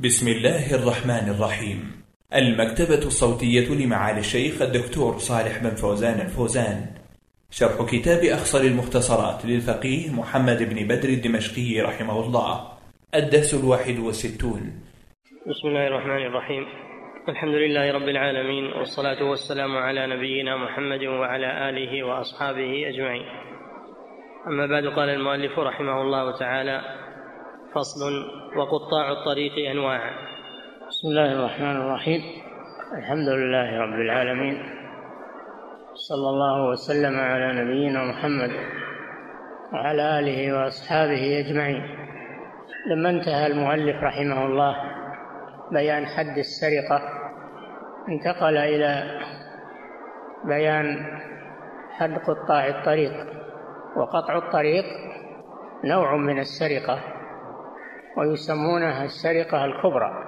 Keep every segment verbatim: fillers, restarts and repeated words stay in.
بسم الله الرحمن الرحيم. المكتبة الصوتية لمعالي الشيخ الدكتور صالح بن فوزان الفوزان، شرح كتاب أخصر المختصرات للفقيه محمد بن بدر الدمشقي رحمه الله، الدرس الواحد والستون. بسم الله الرحمن الرحيم. الحمد لله رب العالمين، والصلاة والسلام على نبينا محمد وعلى آله وأصحابه أجمعين. أما بعد، قال المؤلف رحمه الله تعالى: فصل: وقطاع الطريق أنواع. بسم الله الرحمن الرحيم. الحمد لله رب العالمين، صلى الله وسلم على نبينا محمد وعلى آله وأصحابه أجمعين. لما انتهى المؤلف رحمه الله بيان حد السرقة، انتقل إلى بيان حد قطاع الطريق. وقطع الطريق نوع من السرقة، ويسمونها السرقة الكبرى.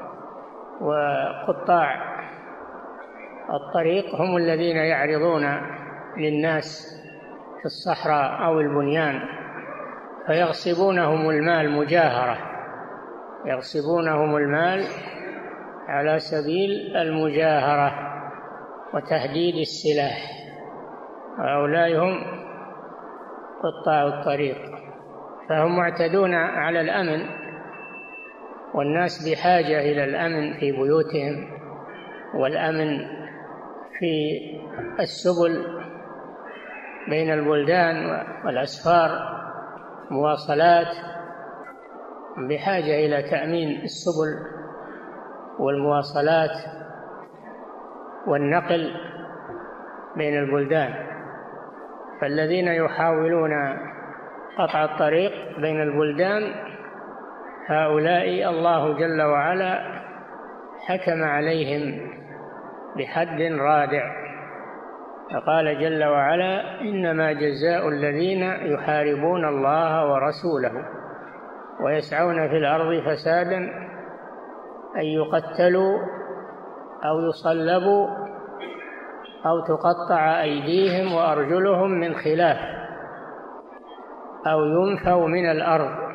وقطاع الطريق هم الذين يعرضون للناس في الصحراء أو البنيان فيغصبونهم المال مجاهرة، يغصبونهم المال على سبيل المجاهرة وتهديد السلاح. هؤلاء هم قطاع الطريق، فهم معتدون على الأمن، والناس بحاجة إلى الأمن في بيوتهم، والأمن في السبل بين البلدان والأسفار، مواصلات، بحاجة إلى تأمين السبل والمواصلات والنقل بين البلدان. فالذين يحاولون قطع الطريق بين البلدان هؤلاء الله جل وعلا حكم عليهم بحد رادع، فقال جل وعلا: إنما جزاء الذين يحاربون الله ورسوله ويسعون في الأرض فسادا أن يقتلوا أو يصلبوا أو تقطع أيديهم وأرجلهم من خلاف أو ينفوا من الأرض،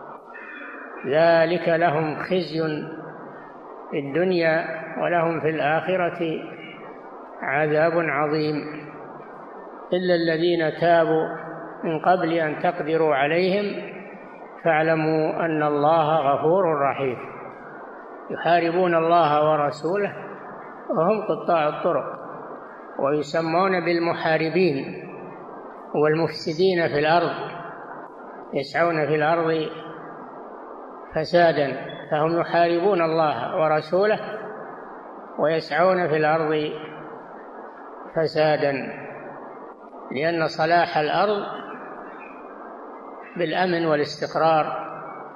ذلك لهم خزي في الدنيا ولهم في الآخرة عذاب عظيم، إلا الذين تابوا من قبل أن تقدروا عليهم فاعلموا أن الله غفور رحيم. يحاربون الله ورسوله وهم قطاع الطرق، ويسمون بالمحاربين والمفسدين في الأرض، يسعون في الأرض فسادا، فهم يحاربون الله ورسوله ويسعون في الأرض فسادا، لأن صلاح الأرض بالأمن والاستقرار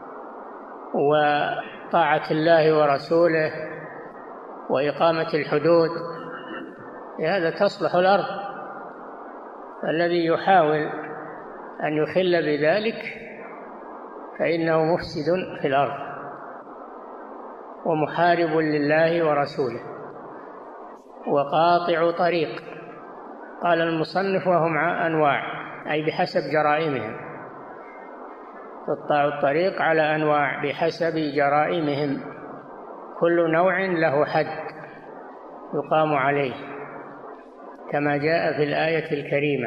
وطاعة الله ورسوله وإقامة الحدود، لهذا تصلح الأرض. الذي يحاول أن يخل بذلك فإنه مفسد في الأرض ومحارب لله ورسوله وقاطع طريق. قال المصنف: وهم أنواع، أي بحسب جرائمهم. قطاع الطريق على أنواع بحسب جرائمهم، كل نوع له حد يقام عليه كما جاء في الآية الكريمة.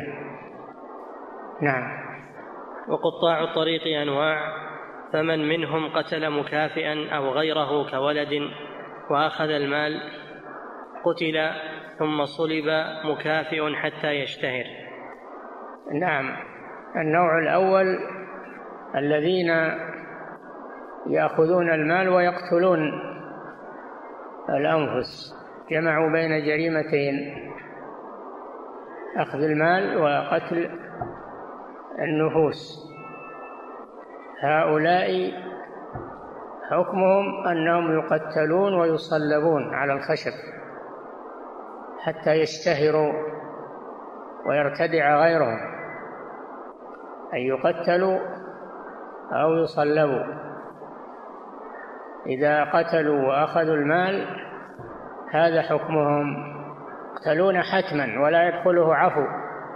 نعم. وقطاع الطريق أنواع: فمن منهم قتل مكافئا أو غيره كولد وأخذ المال قتل ثم صلب مكافئ حتى يشتهر. نعم. النوع الأول الذين يأخذون المال ويقتلون الأنفس، جمعوا بين جريمتين: أخذ المال وقتل النفوس. هؤلاء حكمهم أنهم يقتلون ويصلبون على الخشب حتى يشتهروا ويرتدع غيرهم، أن يقتلوا أو يصلبوا. إذا قتلوا وأخذوا المال هذا حكمهم، يقتلون حتما ولا يدخله عفو،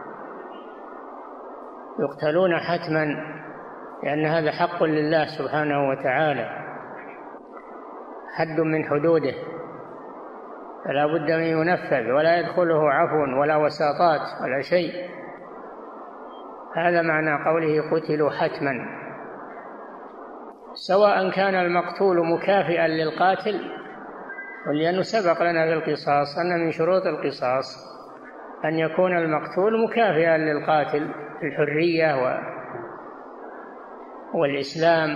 يقتلون حتما، لأن هذا حق لله سبحانه وتعالى. حد من حدوده فلا بد من ينفذ ولا يدخله عفو ولا وساطات ولا شيء. هذا معنى قوله قتلوا حتما، سواء كان المقتول مكافئا للقاتل، ولأنه سبق لنا في القصاص أن من شروط القصاص أن يكون المقتول مكافئا للقاتل في الحرية والإسلام،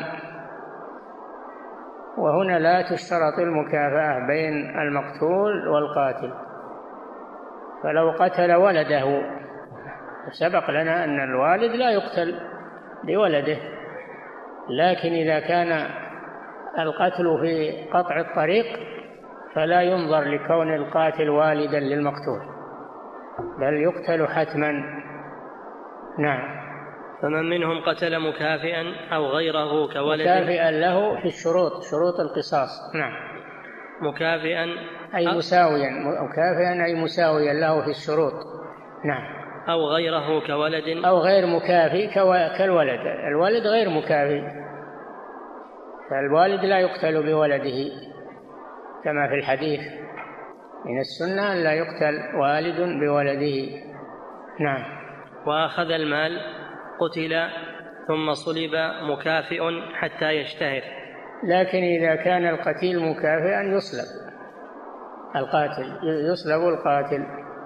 وهنا لا تشترط المكافأة بين المقتول والقاتل. فلو قتل ولده، سبق لنا أن الوالد لا يقتل لولده، لكن إذا كان القتل في قطع الطريق فلا ينظر لكون القاتل والدا للمقتول، بل يقتل حتما. نعم. فمن منهم قتل مكافئا أو غيره كولد، مكافئا له في الشروط، شروط القصاص. نعم. مكافئا أي مساويا، مكافئا أي مساويا له في الشروط. نعم. أو غيره كولد، أو غير مكافئ كالولد، الولد غير مكافئ، فالوالد لا يقتل بولده كما في الحديث، من السنة لا يقتل والد بولده. نعم. وأخذ المال قتل ثم صلب مكافئ حتى يشتهر. لكن إذا كان القتيل مكافئا يصلب القاتل، يصلب القاتل،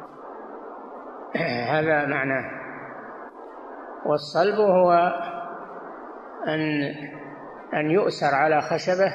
هذا معناه. والصلب هو أن أن يؤسر على خشبة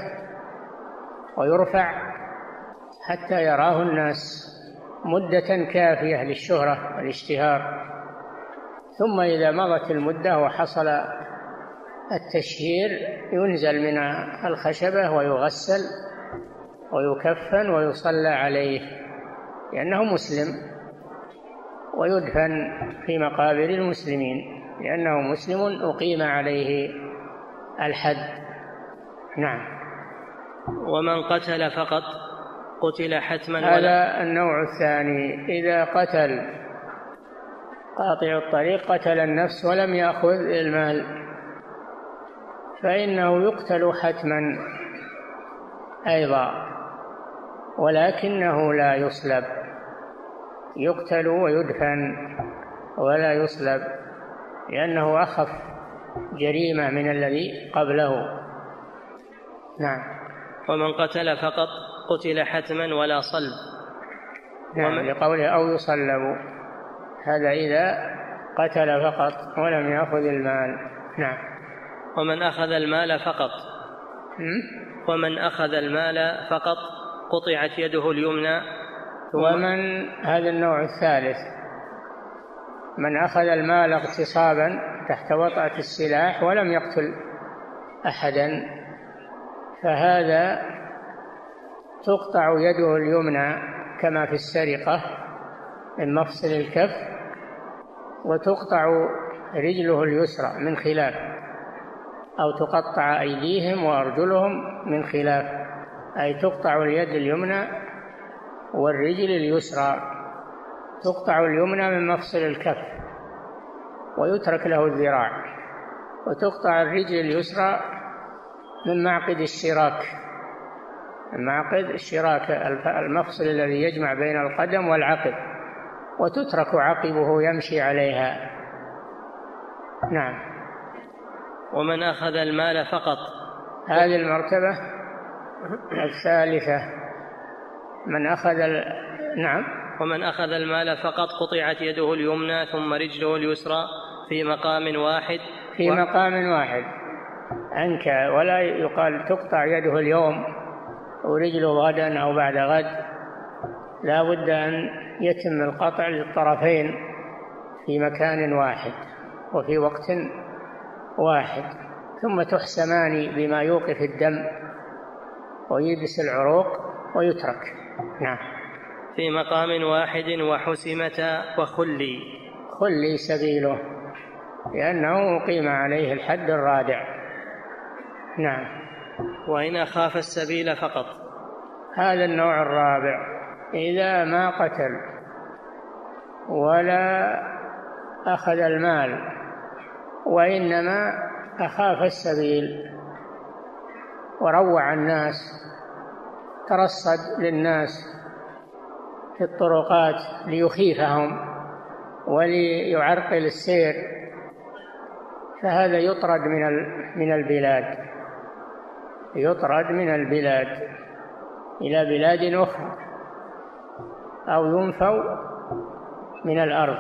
ويرفع حتى يراه الناس مدة كافية للشهرة والاشتهار، ثم إذا مضت المدة وحصل التشهير ينزل من الخشبة ويغسل ويكفن ويصلى عليه لأنه مسلم، ويدفن في مقابر المسلمين لأنه مسلم أقيم عليه الحد. نعم. ومن قتل فقط قتل حتما. هذا النوع الثاني، إذا قتل قاطع الطريق قتل النفس ولم يأخذ المال فإنه يقتل حتما أيضا، ولكنه لا يصلب، يقتل ويدفن ولا يصلب، لأنه أخف جريمة من الذي قبله. نعم. ومن قتل فقط قتل حتما ولا صلب. نعم. لقوله أو يصلب، هذا إذا قتل فقط ولم يأخذ المال. نعم. ومن أخذ المال فقط ومن أخذ المال فقط قطعت يده اليمنى. ومن هذا النوع الثالث، من أخذ المال اغتصابا تحت وطأة السلاح ولم يقتل أحدا، فهذا تقطع يده اليمنى كما في السرقة من مفصل الكف، وتقطع رجله اليسرى من خلاف، أو تقطع أيديهم وأرجلهم من خلاف، أي تقطع اليد اليمنى والرجل اليسرى، تقطع اليمنى من مفصل الكف ويترك له الذراع، وتقطع الرجل اليسرى من معقد الشراك، من معقد الشراك المفصل الذي يجمع بين القدم والعقب، وتترك عقبه يمشي عليها. نعم. ومن أخذ المال فقط، هذه المرتبة الثالثة، من أخذ ال... نعم. ومن أخذ المال فقط قطعت يده اليمنى ثم رجله اليسرى في مقام واحد. في و... مقام واحد عنك، ولا يقال تقطع يده اليوم ورجله غدا أو بعد غد، لا بد أن يتم القطع للطرفين في مكان واحد وفي وقت واحد، ثم تحسمان بما يوقف الدم ويبس العروق ويترك. نعم. في مقام واحد وحسمة وخلي، خلي سبيله لأنه أقيم عليه الحد الرادع. نعم. وإن أخاف السبيل فقط، هذا النوع الرابع، إذا ما قتل ولا أخذ المال وإنما أخاف السبيل وروع الناس يترصد للناس في الطرقات ليخيفهم وليعرقل السير، فهذا يطرد من من البلاد يطرد من البلاد إلى بلاد أخرى أو ينفوا من الأرض،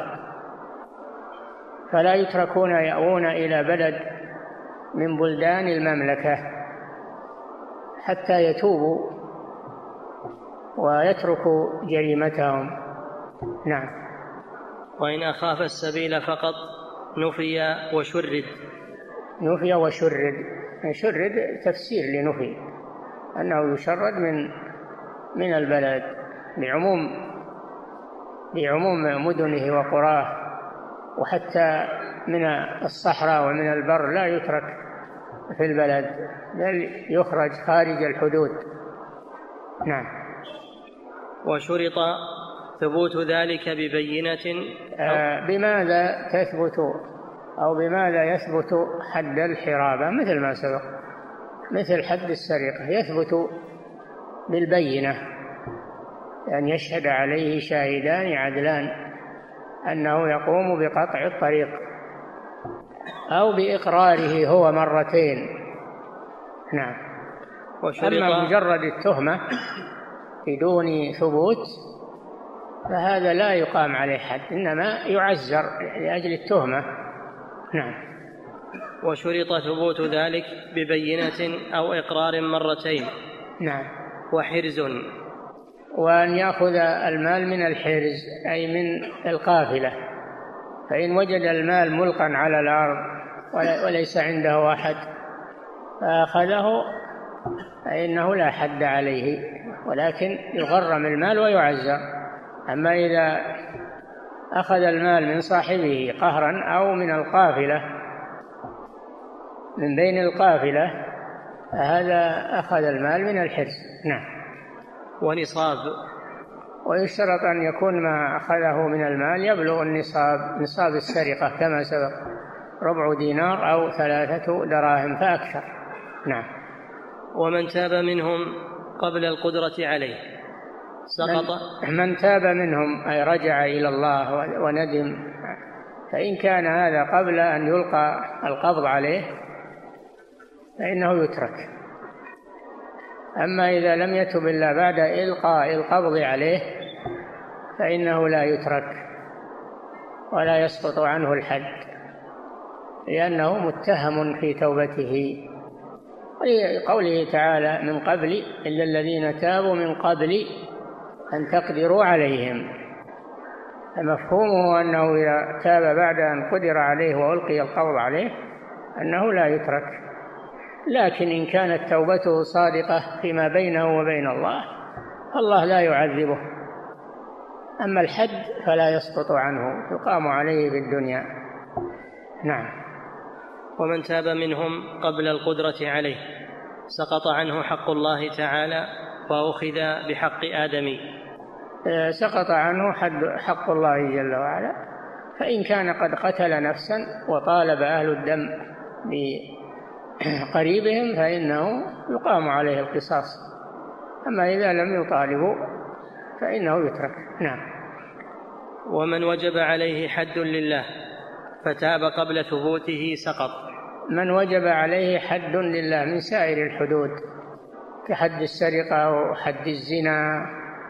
فلا يتركون يأوون إلى بلد من بلدان المملكة حتى يتوبوا ويتركوا جريمتهم. نعم. وإن أخاف السبيل فقط نفي وشرد. نفي وشرد، شرد تفسير لنفي، أنه يشرد من من البلد بعموم بعموم مدنه وقراه، وحتى من الصحراء ومن البر لا يترك في البلد بل يخرج خارج الحدود. نعم. وشرط ثبوت ذلك ببينة. آه بماذا تثبت أو بماذا يثبت حد الحرابة؟ مثل ما سبق، مثل حد السرقة يثبت بالبينة، أن يشهد عليه شاهدان عدلان أنه يقوم بقطع الطريق، أو بإقراره هو مرتين. نعم. أما مجرد التهمة بدون ثبوت فهذا لا يقام عليه حد، إنما يعزر لأجل التهمة. نعم. وشرط ثبوت ذلك ببينة أو إقرار مرتين. نعم. وحرز، وأن يأخذ المال من الحرز أي من القافلة، فإن وجد المال ملقا على الأرض وليس عنده أحد فأخذه فإنه لا حد عليه، ولكن يغرم المال ويعزر. أما إذا أخذ المال من صاحبه قهرا أو من القافلة من بين القافلة فهذا أخذ المال من الحرز. نعم. ونصاب، ويشترط أن يكون ما أخذه من المال يبلغ النصاب، نصاب السرقة كما سبق، ربع دينار أو ثلاثة دراهم فأكثر. نعم. ومن تاب منهم قبل القدرة عليه سقط. من, من تاب منهم أي رجع إلى الله وندم، فإن كان هذا قبل أن يلقى القبض عليه فإنه يترك. أما إذا لم يتب إلا بعد إلقاء القبض عليه فإنه لا يترك ولا يسقط عنه الحد، لأنه متهم في توبته، ولقوله تعالى من قبل إلا الذين تابوا من قبل أن تقدروا عليهم، فمفهومه أنه إذا تاب بعد أن قدر عليه وألقي القبض عليه أنه لا يترك. لكن إن كانت توبته صادقة فيما بينه وبين الله فالله لا يعذبه، أما الحد فلا يسقط عنه، يقام عليه في الدنيا. نعم. ومن تاب منهم قبل القدرة عليه سقط عنه حق الله تعالى وأخذ بحق آدمي. سقط عنه حق الله جل وعلا، فإن كان قد قتل نفسا وطالب أهل الدم بقريبهم فإنه يقام عليه القصاص، أما إذا لم يطالبوا فإنه يترك. نعم. ومن وجب عليه حد لله فتاب قبل ثبوته سقط. من وجب عليه حد لله من سائر الحدود كحد السرقة وحد الزنا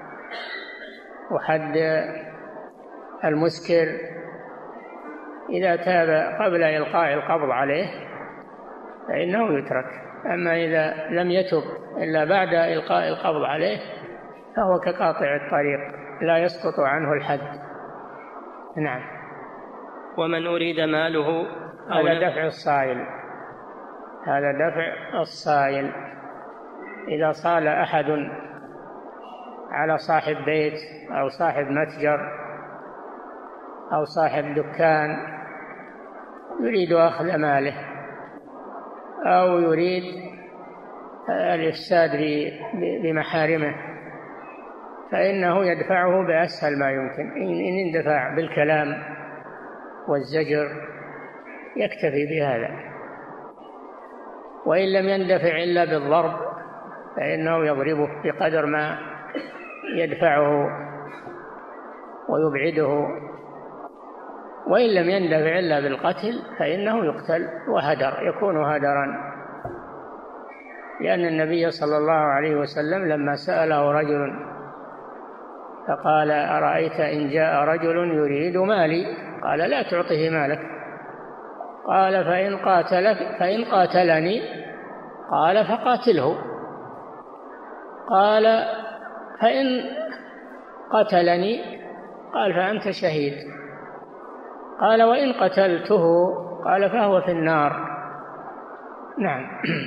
وحد المسكر، إذا تاب قبل إلقاء القبض عليه فإنه يترك. أما إذا لم يتب إلا بعد إلقاء القبض عليه فهو كقاطع الطريق لا يسقط عنه الحد. نعم. ومن أريد ماله هذا دفع الصائل، هذا دفع الصائل. إذا صال أحد على صاحب بيت أو صاحب متجر أو صاحب دكان يريد أخذ ماله أو يريد الإفساد بمحارمه فإنه يدفعه بأسهل ما يمكن. إن اندفع بالكلام والزجر يكتفي بهذا، وإن لم يندفع إلا بالضرب فإنه يضربه بقدر ما يدفعه ويبعده، وإن لم يندفع إلا بالقتل فإنه يقتل وهدر، يكون هدرا. لأن النبي صلى الله عليه وسلم لما سأله رجل فقال: أرأيت إن جاء رجل يريد مالي؟ قال: لا تعطه مالك. قال: فإن قاتلك فإن قاتلني؟ قال: فقاتله. قال: فإن قتلني؟ قال: فأنت شهيد. قال: وإن قتلته؟ قال: فهو في النار. نعم.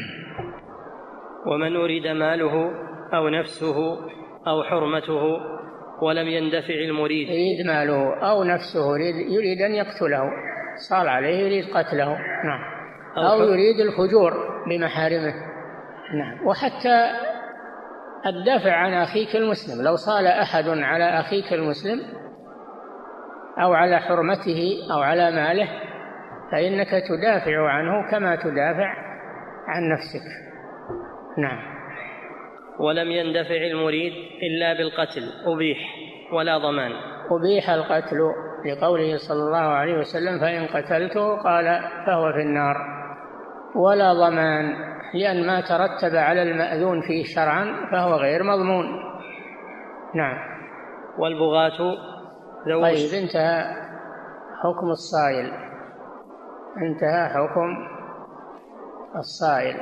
ومن أريد ماله أو نفسه أو حرمته ولم يندفع المريد، يريد ماله أو نفسه، يريد, يريد أن يقتله، صار عليه يريد قتله. نعم. أو يريد الفجور بمحارمه. نعم. وحتى الدافع عن أخيك المسلم، لو صال أحد على أخيك المسلم أو على حرمته أو على ماله فإنك تدافع عنه كما تدافع عن نفسك. نعم. ولم يندفع المريد إلا بالقتل أبيح ولا ضمان. أبيح القتل لقوله صلى الله عليه وسلم: فإن قتلته قال فهو في النار. ولا ضمان، لأن ما ترتب على المأذون فيه شرعا فهو غير مضمون. نعم. والبغاة ذو. طيب، انتهى حكم الصائل، انتهى حكم الصائل.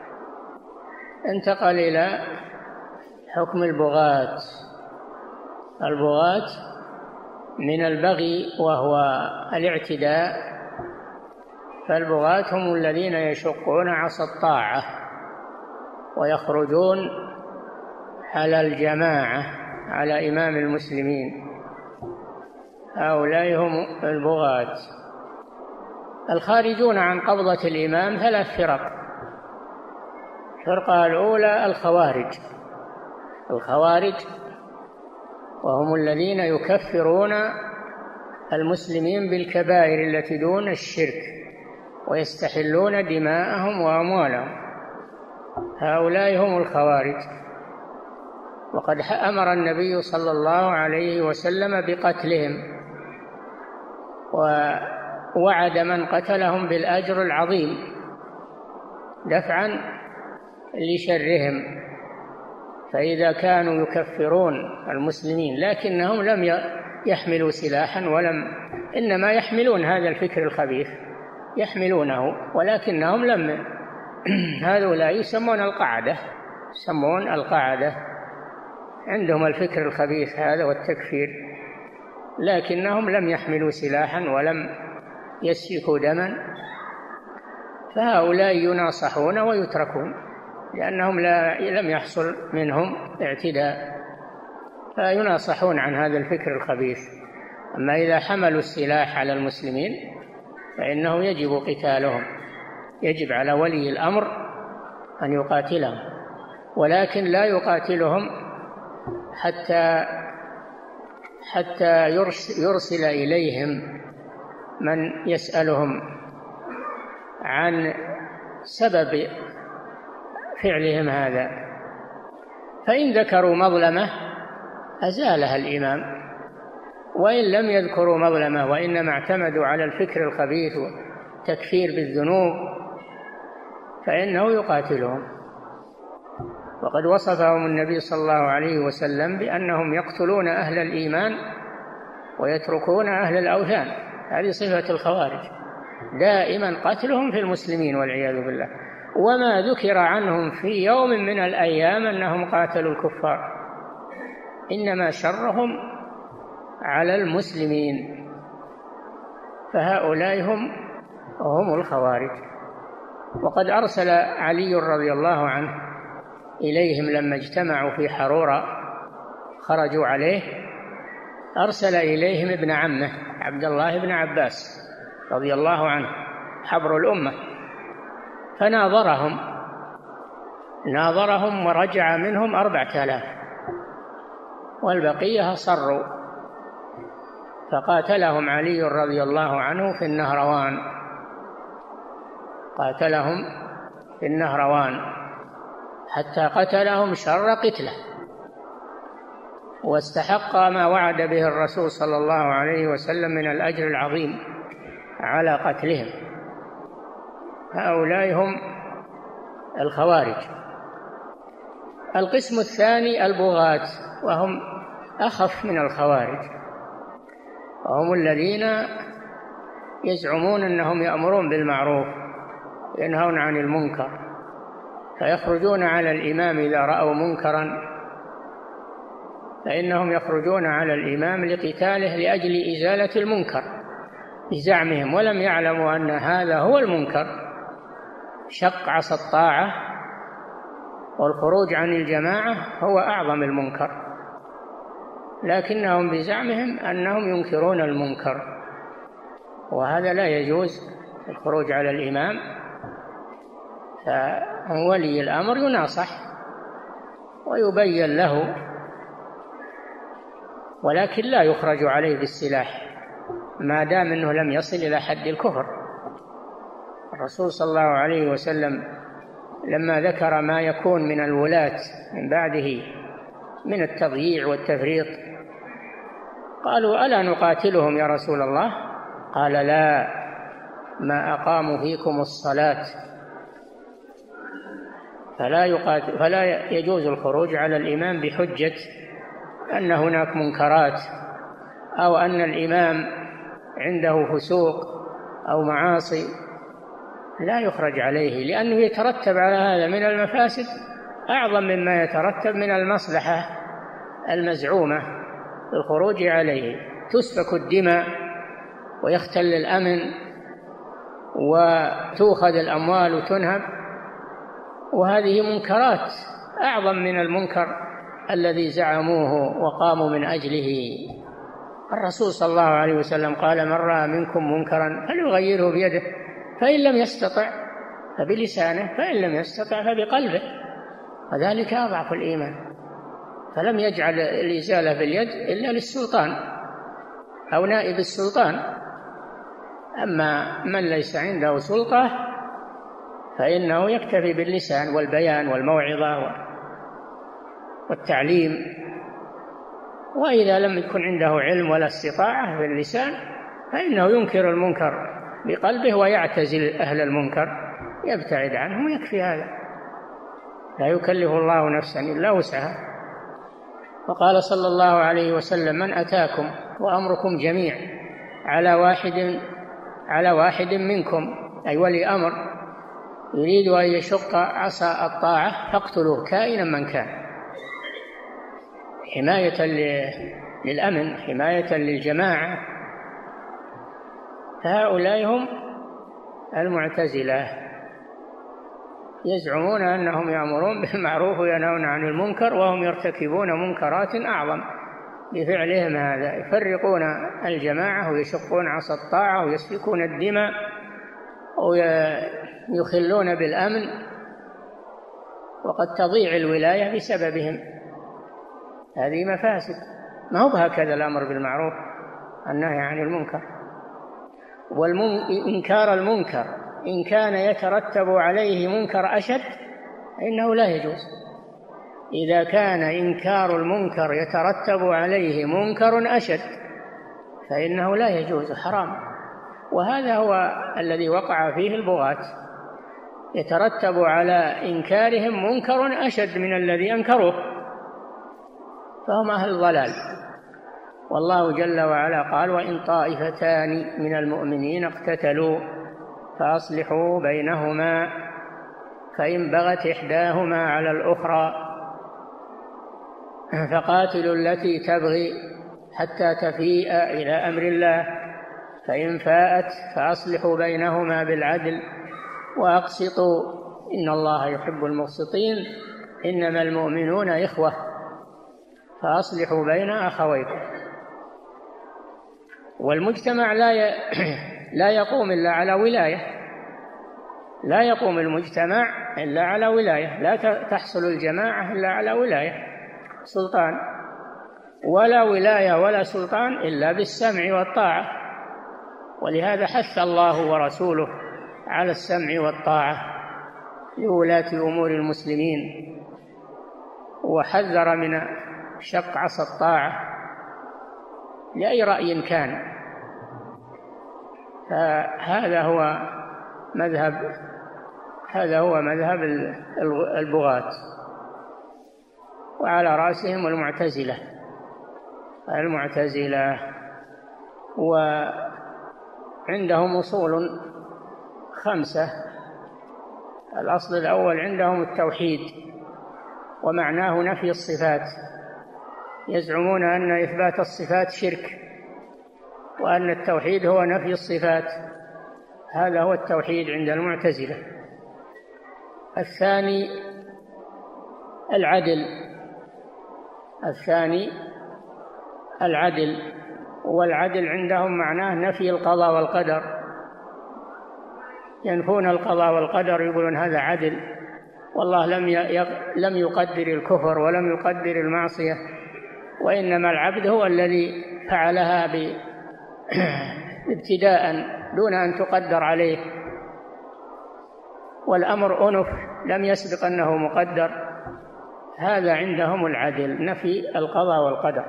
انتقل إلى حكم البغاة. البغاة من البغي وهو الاعتداء، فالبغاة هم الذين يشقون عصا الطاعة ويخرجون على الجماعة على إمام المسلمين، هؤلاء هم البغاة. الخارجون عن قبضة الإمام ثلاث فرق. الفرقة الأولى الخوارج. الخوارج وهم الذين يكفرون المسلمين بالكبائر التي دون الشرك ويستحلون دماءهم وأموالهم، هؤلاء هم الخوارج. وقد أمر النبي صلى الله عليه وسلم بقتلهم، ووعد من قتلهم بالأجر العظيم دفعا لشرهم. فإذا كانوا يكفرون المسلمين لكنهم لم يحملوا سلاحا ولم إنما يحملون هذا الفكر الخبيث، يحملونه ولكنهم لم هؤلاء يسمون القاعدة، يسمون القاعدة، عندهم الفكر الخبيث هذا والتكفير، لكنهم لم يحملوا سلاحا ولم يسفكوا دما، فهؤلاء يناصحون ويتركون لأنهم لا لم يحصل منهم اعتداء، فيناصحون عن هذا الفكر الخبيث. أما إذا حملوا السلاح على المسلمين فإنه يجب قتالهم، يجب على ولي الأمر أن يقاتلهم، ولكن لا يقاتلهم حتى حتى يرسل إليهم من يسألهم عن سبب فعلهم هذا، فإن ذكروا مظلمة أزالها الإمام، وإن لم يذكروا مظلمة وإنما اعتمدوا على الفكر الخبيث والتكفير بالذنوب فإنه يقاتلهم. وقد وصفهم النبي صلى الله عليه وسلم بأنهم يقتلون أهل الإيمان ويتركون أهل الأوثان، هذه صفة الخوارج، دائما قتلهم في المسلمين والعياذ بالله. وما ذكر عنهم في يوم من الأيام أنهم قاتلوا الكفار، إنما شرهم على المسلمين، فهؤلاء هم هم الخوارج. وقد أرسل علي رضي الله عنه إليهم لما اجتمعوا في حرورة خرجوا عليه، أرسل إليهم ابن عمه عبد الله بن عباس رضي الله عنه حبر الأمة، فناظرهم ناظرهم ورجع منهم أربعة آلاف، والبقية أصروا، فقاتلهم علي رضي الله عنه في حتى قتلهم شر قتله، واستحق ما وعد به الرسول صلى الله عليه وسلم من الأجر العظيم على قتلهم. هؤلاء هم الخوارج. القسم الثاني البغاة، وهم أخف من الخوارج، وهم الذين يزعمون أنهم يأمرون بالمعروف وينهون عن المنكر، فيخرجون على الإمام إذا رأوا منكرا، فإنهم يخرجون على الإمام لقتاله لأجل إزالة المنكر بزعمهم، ولم يعلموا أن هذا هو المنكر، شق عصا الطاعة والخروج عن الجماعة هو أعظم المنكر، لكنهم بزعمهم أنهم ينكرون المنكر، وهذا لا يجوز الخروج على الإمام. فولي الأمر يناصح ويبين له، ولكن لا يخرج عليه بالسلاح ما دام أنه لم يصل إلى حد الكفر. الرسول صلى الله عليه وسلم لما ذكر ما يكون من الولاة من بعده من التضييع والتفريط قالوا: ألا نقاتلهم يا رسول الله؟ قال: لا، ما أقاموا فيكم الصلاة فلا يقاتل فلا يجوز الخروج على الإمام بحجة أن هناك منكرات أو أن الإمام عنده فسوق أو معاصي، لا يخرج عليه، لأنه يترتب على هذا من المفاسد أعظم مما يترتب من المصلحة المزعومة الخروج عليه. تسفك الدماء ويختل الأمن وتؤخذ الأموال وتنهب، وهذه منكرات أعظم من المنكر الذي زعموه وقاموا من أجله. الرسول صلى الله عليه وسلم قال: من رأى منكم منكرا فليغيره بيده، فإن لم يستطع فبلسانه، فإن لم يستطع فبقلبه، وذلك أضعف الإيمان. فلم يجعل الإزالة باليد إلا للسلطان أو نائب السلطان، أما من ليس عنده سلطة فإنه يكتفي باللسان والبيان والموعظة والتعليم، وإذا لم يكن عنده علم ولا استطاعة في اللسان فإنه ينكر المنكر بقلبه ويعتزل أهل المنكر، يبتعد عنهم ويكفي هذا. لا يكلف الله نفسا إلا وسعها. وقال صلى الله عليه وسلم: من أتاكم وأمركم جميع على واحد على واحد منكم، أي ولي أمر، يريد أن يشق عصا الطاعة فاقتلوه كائنا من كان، حماية للأمن، حماية للجماعة. فهؤلاء هم المعتزلة، يزعمون أنهم يأمرون بالمعروف وينهون عن المنكر، وهم يرتكبون منكرات أعظم بفعلهم هذا، يفرقون الجماعة ويشقون عصا الطاعة ويسفكون الدماء ويخلون بالأمن، وقد تضيع الولاية بسببهم. هذه مفاسد، ما هو هكذا الأمر بالمعروف النهي عن المنكر. وإنكار المنكر إن كان يترتب عليه منكر أشد فإنه لا يجوز. إذا كان إنكار المنكر يترتب عليه منكر أشد فإنه لا يجوز، حرام. وهذا هو الذي وقع فيه البغاة، يترتب على إنكارهم منكر أشد من الذي أنكروه، فهم أهل ضلال. والله جل وعلا قال: وإن طائفتان من المؤمنين اقتتلوا فأصلحوا بينهما فإن بغت إحداهما على الأخرى فقاتلوا التي تبغي حتى تفيء إلى أمر الله فإن فاءت فأصلحوا بينهما بالعدل وأقسطوا إن الله يحب المقسطين إنما المؤمنون إخوة فأصلحوا بين أخويكم. والمجتمع لا ي... لا يقوم إلا على ولاية، لا يقوم المجتمع إلا على ولاية، لا تحصل الجماعة إلا على ولاية سلطان، ولا ولاية ولا سلطان إلا بالسمع والطاعة. ولهذا حث الله ورسوله على السمع والطاعة لولاة أمور المسلمين وحذر من شق عصا الطاعة لأي رأي كان. فهذا هو مذهب هذا هو مذهب البغاة، وعلى رأسهم المعتزلة المعتزلة وعندهم أصول خمسة. الأصل الأول عندهم التوحيد، ومعناه نفي الصفات. يزعمون أن إثبات الصفات شرك، وأن التوحيد هو نفي الصفات. هذا هو التوحيد عند المعتزلة. الثاني العدل الثاني العدل والعدل عندهم معناه نفي القضاء والقدر. ينفون القضاء والقدر، يقولون هذا عدل، والله لم لم يقدر الكفر ولم يقدر المعصية، وإنما العبد هو الذي فعلها ابتداء دون أن تقدر عليه، والأمر أنف لم يسبق أنه مقدر. هذا عندهم العدل، نفي القضاء والقدر.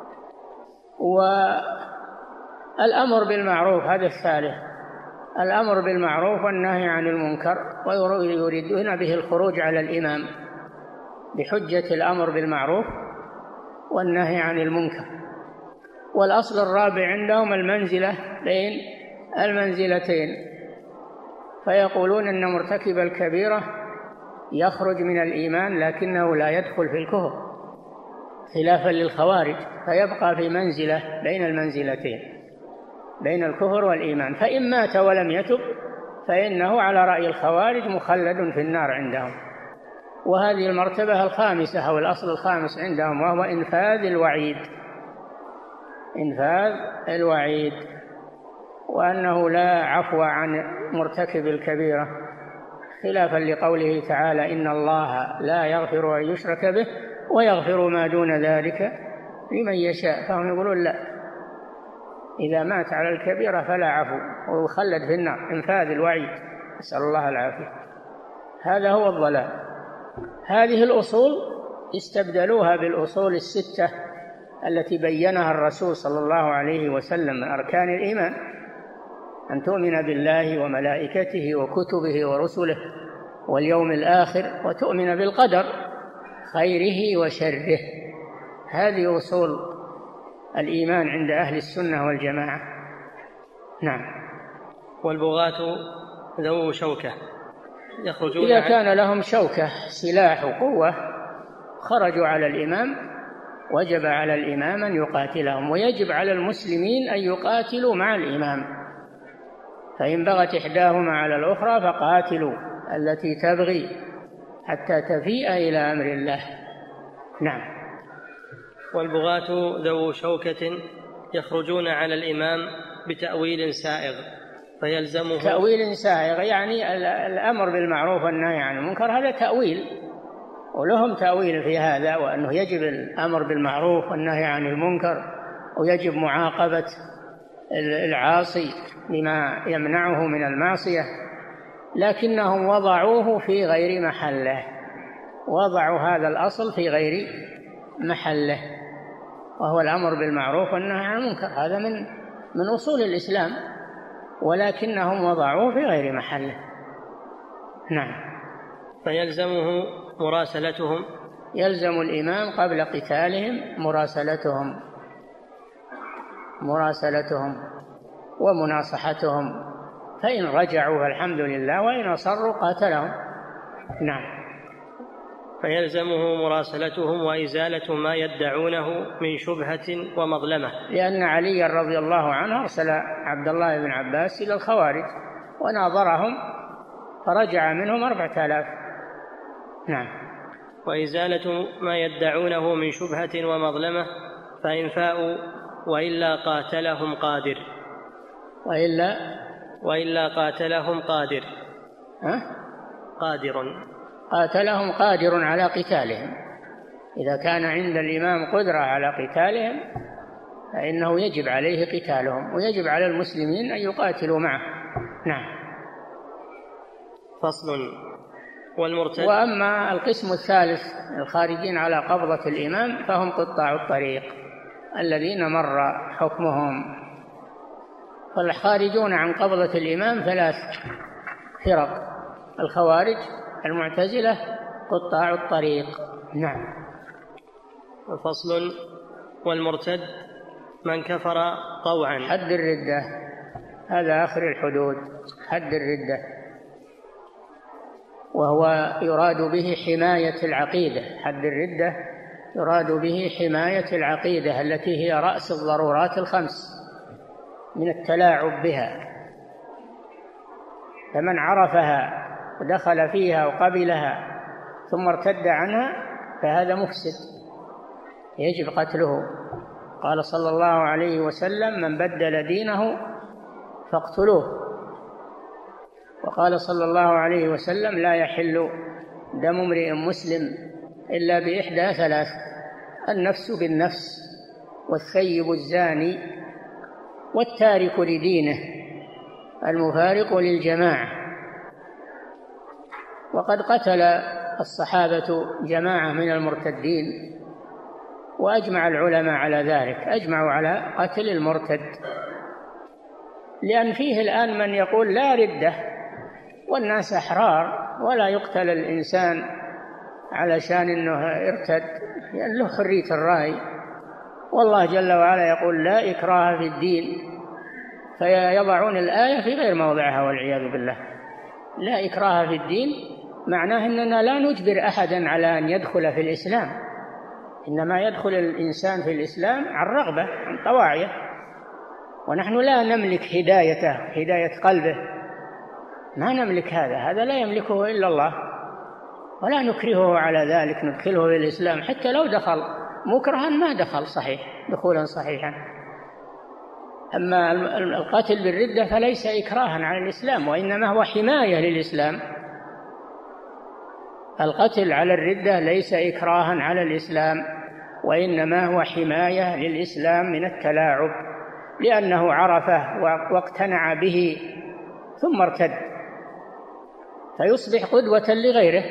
والأمر بالمعروف هذا الثالث، الأمر بالمعروف والنهي عن المنكر، ويريدون به الخروج على الإمام بحجة الأمر بالمعروف والنهي عن المنكر. والأصل الرابع عندهم المنزلة بين المنزلتين، فيقولون أن مرتكب الكبيرة يخرج من الإيمان لكنه لا يدخل في الكفر، خلافا للخوارج، فيبقى في منزلة بين المنزلتين، بين الكفر والإيمان. فإن مات ولم يتب فإنه على رأي الخوارج مخلد في النار عندهم. وهذه المرتبة الخامسة أو الأصل الخامس عندهم، وهو إنفاذ الوعيد إنفاذ الوعيد وأنه لا عفو عن مرتكب الكبيرة، خلافا لقوله تعالى: إن الله لا يغفر أن يشرك به ويغفر ما دون ذلك لمن يشاء. فهم يقولون لا، إذا مات على الكبيرة فلا عفو ويخلد في النار، إنفاذ الوعيد، نسأل الله العافية. هذا هو الضلال. هذه الأصول استبدلوها بالأصول الستة التي بينها الرسول صلى الله عليه وسلم من أركان الإيمان: أن تؤمن بالله وملائكته وكتبه ورسله واليوم الآخر، وتؤمن بالقدر خيره وشره. هذه أصول الإيمان عند أهل السنة والجماعة. نعم. والبغاة ذو شوكة يخرجون إذا كان لهم شوكة، سلاح وقوة، خرجوا على الإمام، وجب على الإمام أن يقاتلهم، ويجب على المسلمين أن يقاتلوا مع الإمام. فإن بغت إحداهما على الأخرى فقاتلوا التي تبغي حتى تفيء إلى أمر الله. نعم. والبغاة ذو شوكة يخرجون على الإمام بتأويل سائغ فيلزمه. تأويل سائغ يعني الأمر بالمعروف والنهي عن المنكر، هذا تأويل، ولهم تأويل في هذا، وأنه يجب الأمر بالمعروف والنهي عن المنكر، ويجب معاقبة العاصي بما يمنعه من المعصية، لكنهم وضعوه في غير محله، وضعوا هذا الأصل في غير محله، وهو الأمر بالمعروف والنهي عن المنكر. هذا من من أصول الإسلام، ولكنهم وضعوه في غير محله. نعم. فيلزمه مراسلتهم، يلزم الإمام قبل قتالهم مراسلتهم مراسلتهم ومناصحتهم، فإن رجعوا فالحمد لله، وإن أصروا قاتلهم. نعم. فيلزمه مراسلتهم وإزالة ما يدعونه من شبهة ومظلمة، لأن علي رضي الله عنه أرسل عبد الله بن عباس إلى الخوارج وناظرهم فرجع منهم أربعة آلاف. نعم. وإزالة ما يدعونه من شبهة ومظلمة، فإن فاءوا وإلا قاتلهم قادر وإلا وإلا قاتلهم قادر ها؟ قادر قاتلهم قادر على قتالهم. إذا كان عند الإمام قدرة على قتالهم فإنه يجب عليه قتالهم، ويجب على المسلمين أن يقاتلوا معه. نعم. فصل. والمرتد. وأما القسم الثالث الخارجين على قبضة الإمام فهم قطاع الطريق الذين مر حكمهم. فالخارجون عن قبضة الإمام ثلاث فرق: الخوارج، المعتزلة، قطاع الطريق. نعم. فصل: والمرتد من كفر طوعا. حد الردة، هذا آخر الحدود، حد الردة، وهو يراد به حماية العقيدة. حد الردة يراد به حماية العقيدة التي هي رأس الضرورات الخمس من التلاعب بها. فمن عرفها ودخل فيها وقبلها ثم ارتد عنها فهذا مفسد يجب قتله. قال صلى الله عليه وسلم: من بدل دينه فاقتلوه. وقال صلى الله عليه وسلم: لا يحل دم امرئ مسلم إلا بإحدى ثلاث: النفس بالنفس، والثيب الزاني، والتارك لدينه المفارق للجماعة. وقد قتل الصحابة جماعة من المرتدين، وأجمع العلماء على ذلك، أجمعوا على قتل المرتد، لأن فيه الآن من يقول لا ردة والناس أحرار ولا يقتل الإنسان علشان أنه ارتد، لأن له حرية الرأي. والله جل وعلا يقول: لا إكراه في الدين، فيضعون الآية في غير موضعها والعياذ بالله. لا إكراه في الدين معناه أننا لا نجبر أحدا على أن يدخل في الإسلام، إنما يدخل الإنسان في الإسلام عن رغبة، عن طواعية، ونحن لا نملك هدايته، هداية قلبه، ما نملك هذا، هذا لا يملكه إلا الله، ولا نكرهه على ذلك، ندخله في الإسلام حتى لو دخل مكرها ما دخل صحيح دخولا صحيحا. أما القتل بالردة فليس إكراها على الإسلام، وإنما هو حماية للإسلام. القتل على الردة ليس إكراها على الإسلام، وإنما هو حماية للإسلام من التلاعب، لأنه عرفه واقتنع به ثم ارتد، فيصبح قدوة لغيره،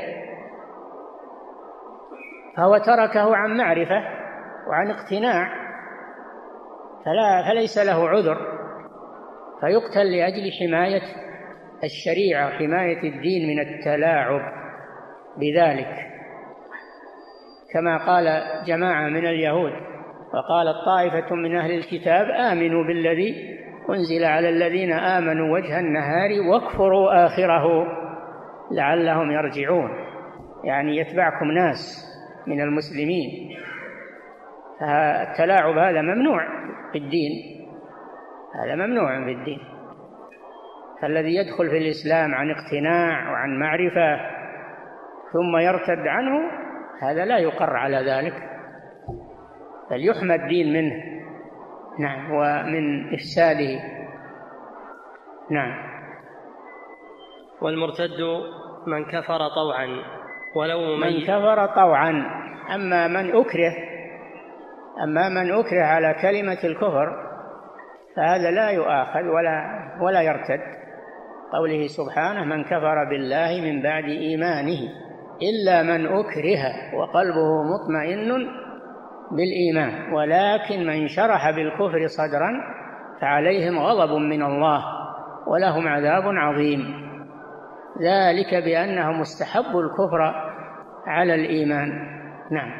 فهو تركه عن معرفة وعن اقتناع، فلا فليس له عذر، فيقتل لأجل حماية الشريعة وحماية الدين من التلاعب بذلك. كما قال جماعة من اليهود: وقالت طائفة من أهل الكتاب آمنوا بالذي أنزل على الذين آمنوا وجه النهار واكفروا آخره لعلهم يرجعون، يعني يتبعكم ناس من المسلمين. فالتلاعب هذا ممنوع في الدين، هذا ممنوع في الدين. فالذي يدخل في الإسلام عن اقتناع وعن معرفة ثم يرتد عنه هذا لا يقر على ذلك، بل يحمى الدين منه. نعم، ومن إفساده. نعم. والمرتد من كفر طوعا ولو من كفر طوعا. أما من أكره أما من أكره على كلمة الكفر فهذا لا يؤاخذ ولا ولا يرتد. قوله سبحانه: من كفر بالله من بعد إيمانه إلا من أكره وقلبه مطمئن بالإيمان ولكن من شرح بالكفر صدرا فعليهم غضب من الله ولهم عذاب عظيم، ذلك بأنهم استحبوا الكفر على الإيمان. نعم.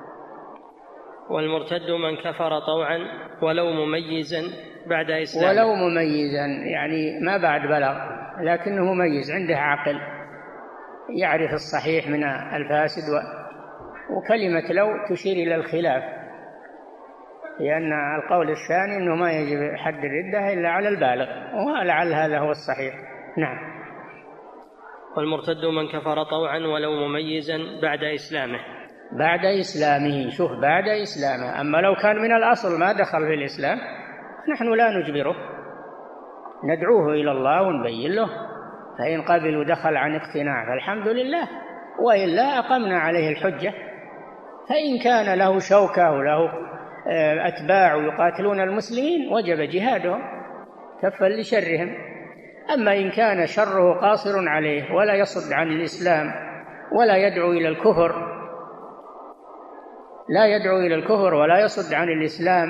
والمرتد من كفر طوعا ولو مميزا بعد إسلام. ولو مميزا يعني ما بعد بلغ، لكنه مميز، عنده عقل، يعرف الصحيح من الفاسد. وكلمة لو تشير إلى الخلاف، لأن القول الثاني أنه ما يجب حد الردة إلا على البالغ، ولعل هذا هو الصحيح. نعم. والمرتد من كفر طوعا ولو مميزا بعد إسلامه. بعد إسلامه، شوف، بعد إسلامه. أما لو كان من الأصل ما دخل في الإسلام نحن لا نجبره، ندعوه إلى الله ونبين له، فإن قبل ودخل عن اقتناع فالحمد لله، وإلا أقمنا عليه الحجة. فإن كان له شوكة وله أتباع يقاتلون المسلمين وجب جهادهم كفا لشرهم. أما إن كان شره قاصر عليه ولا يصد عن الإسلام ولا يدعو إلى الكفر، لا يدعو إلى الكفر ولا يصد عن الإسلام،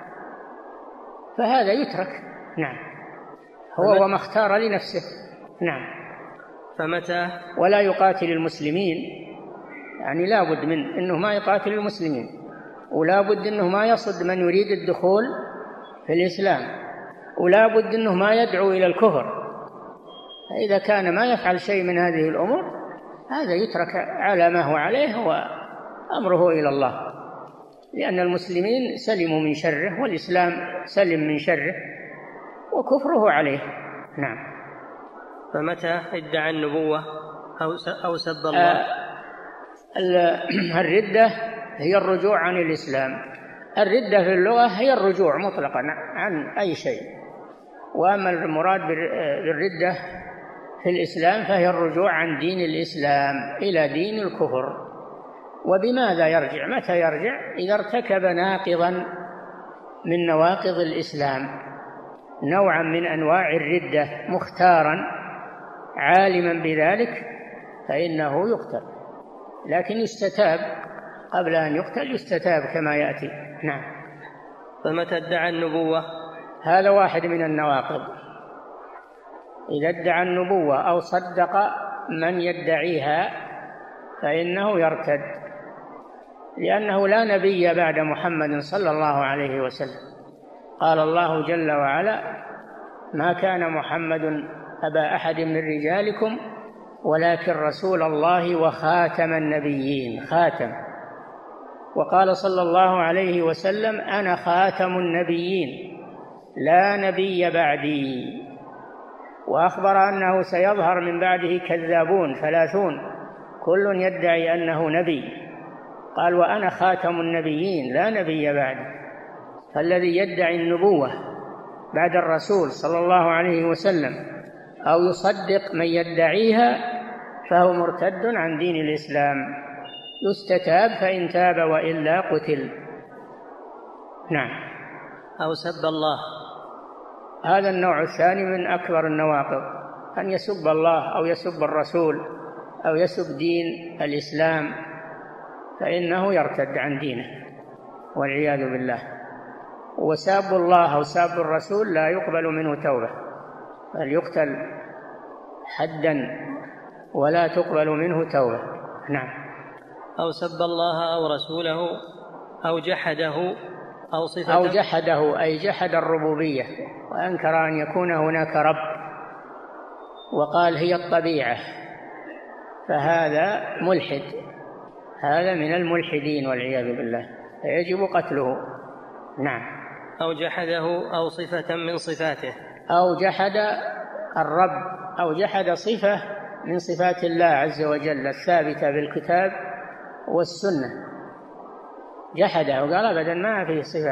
فهذا يترك. نعم، هو وما اختار لنفسه. نعم. فمتى ولا يقاتل المسلمين، يعني لا بد من أنه ما يقاتل المسلمين، ولا بد أنه ما يصد من يريد الدخول في الإسلام، ولا بد أنه ما يدعو إلى الكفر. إذا كان ما يفعل شيء من هذه الأمور هذا يترك على ما هو عليه وأمره إلى الله، لأن المسلمين سلموا من شره والإسلام سلم من شره وكفره عليه. نعم. فمتى ادعى النبوة أو سب الله؟ آه الردة هي الرجوع عن الإسلام. الردة في اللغة هي الرجوع مطلقا عن أي شيء، وأما المراد بالردة في الإسلام فهي الرجوع عن دين الإسلام إلى دين الكفر. وبماذا يرجع؟ متى يرجع؟ إذا ارتكب ناقضا من نواقض الإسلام، نوعا من أنواع الردة مختارا عالما بذلك، فإنه يقتل، لكن يستتاب قبل أن يقتل، يستتاب كما يأتي. نعم. فمتى ادعى النبوة؟ هذا واحد من النواقض. إذا ادعى النبوة أو صدق من يدعيها فإنه يرتد، لأنه لا نبي بعد محمد صلى الله عليه وسلم. قال الله جل وعلا: ما كان محمد أبا أحد من رجالكم ولكن رسول الله وخاتم النبيين. خاتم. وقال صلى الله عليه وسلم: أنا خاتم النبيين لا نبي بعدي. وأخبر أنه سيظهر من بعده كذابون ثلاثون كل يدعي أنه نبي، قال: وأنا خاتم النبيين لا نبي بعدي. فالذي يدعي النبوة بعد الرسول صلى الله عليه وسلم أو يصدق من يدعيها فهو مرتد عن دين الإسلام، يستتاب فإن تاب وإلا قتل. نعم. أو سب الله. هذا النوع الثاني من أكبر النواقض، أن يسب الله أو يسب الرسول أو يسب دين الإسلام، فإنه يرتد عن دينه والعياذ بالله. وساب الله أو ساب الرسول لا يقبل منه توبة، بل يقتل حدا ولا تقبل منه توبة. نعم. أو سب الله أو رسوله أو جحده أو صفته. أو جحده أي جحد الربوبية وأنكر أن يكون هناك رب وقال هي الطبيعة، فهذا ملحد، هذا من الملحدين والعياذ بالله، فيجب قتله. نعم. أو جحده أو صفة من صفاته. أو جحد الرب أو جحد صفة من صفات الله عز وجل الثابتة بالكتاب والسنة، جحده وقال أبدا ما فيه صفة،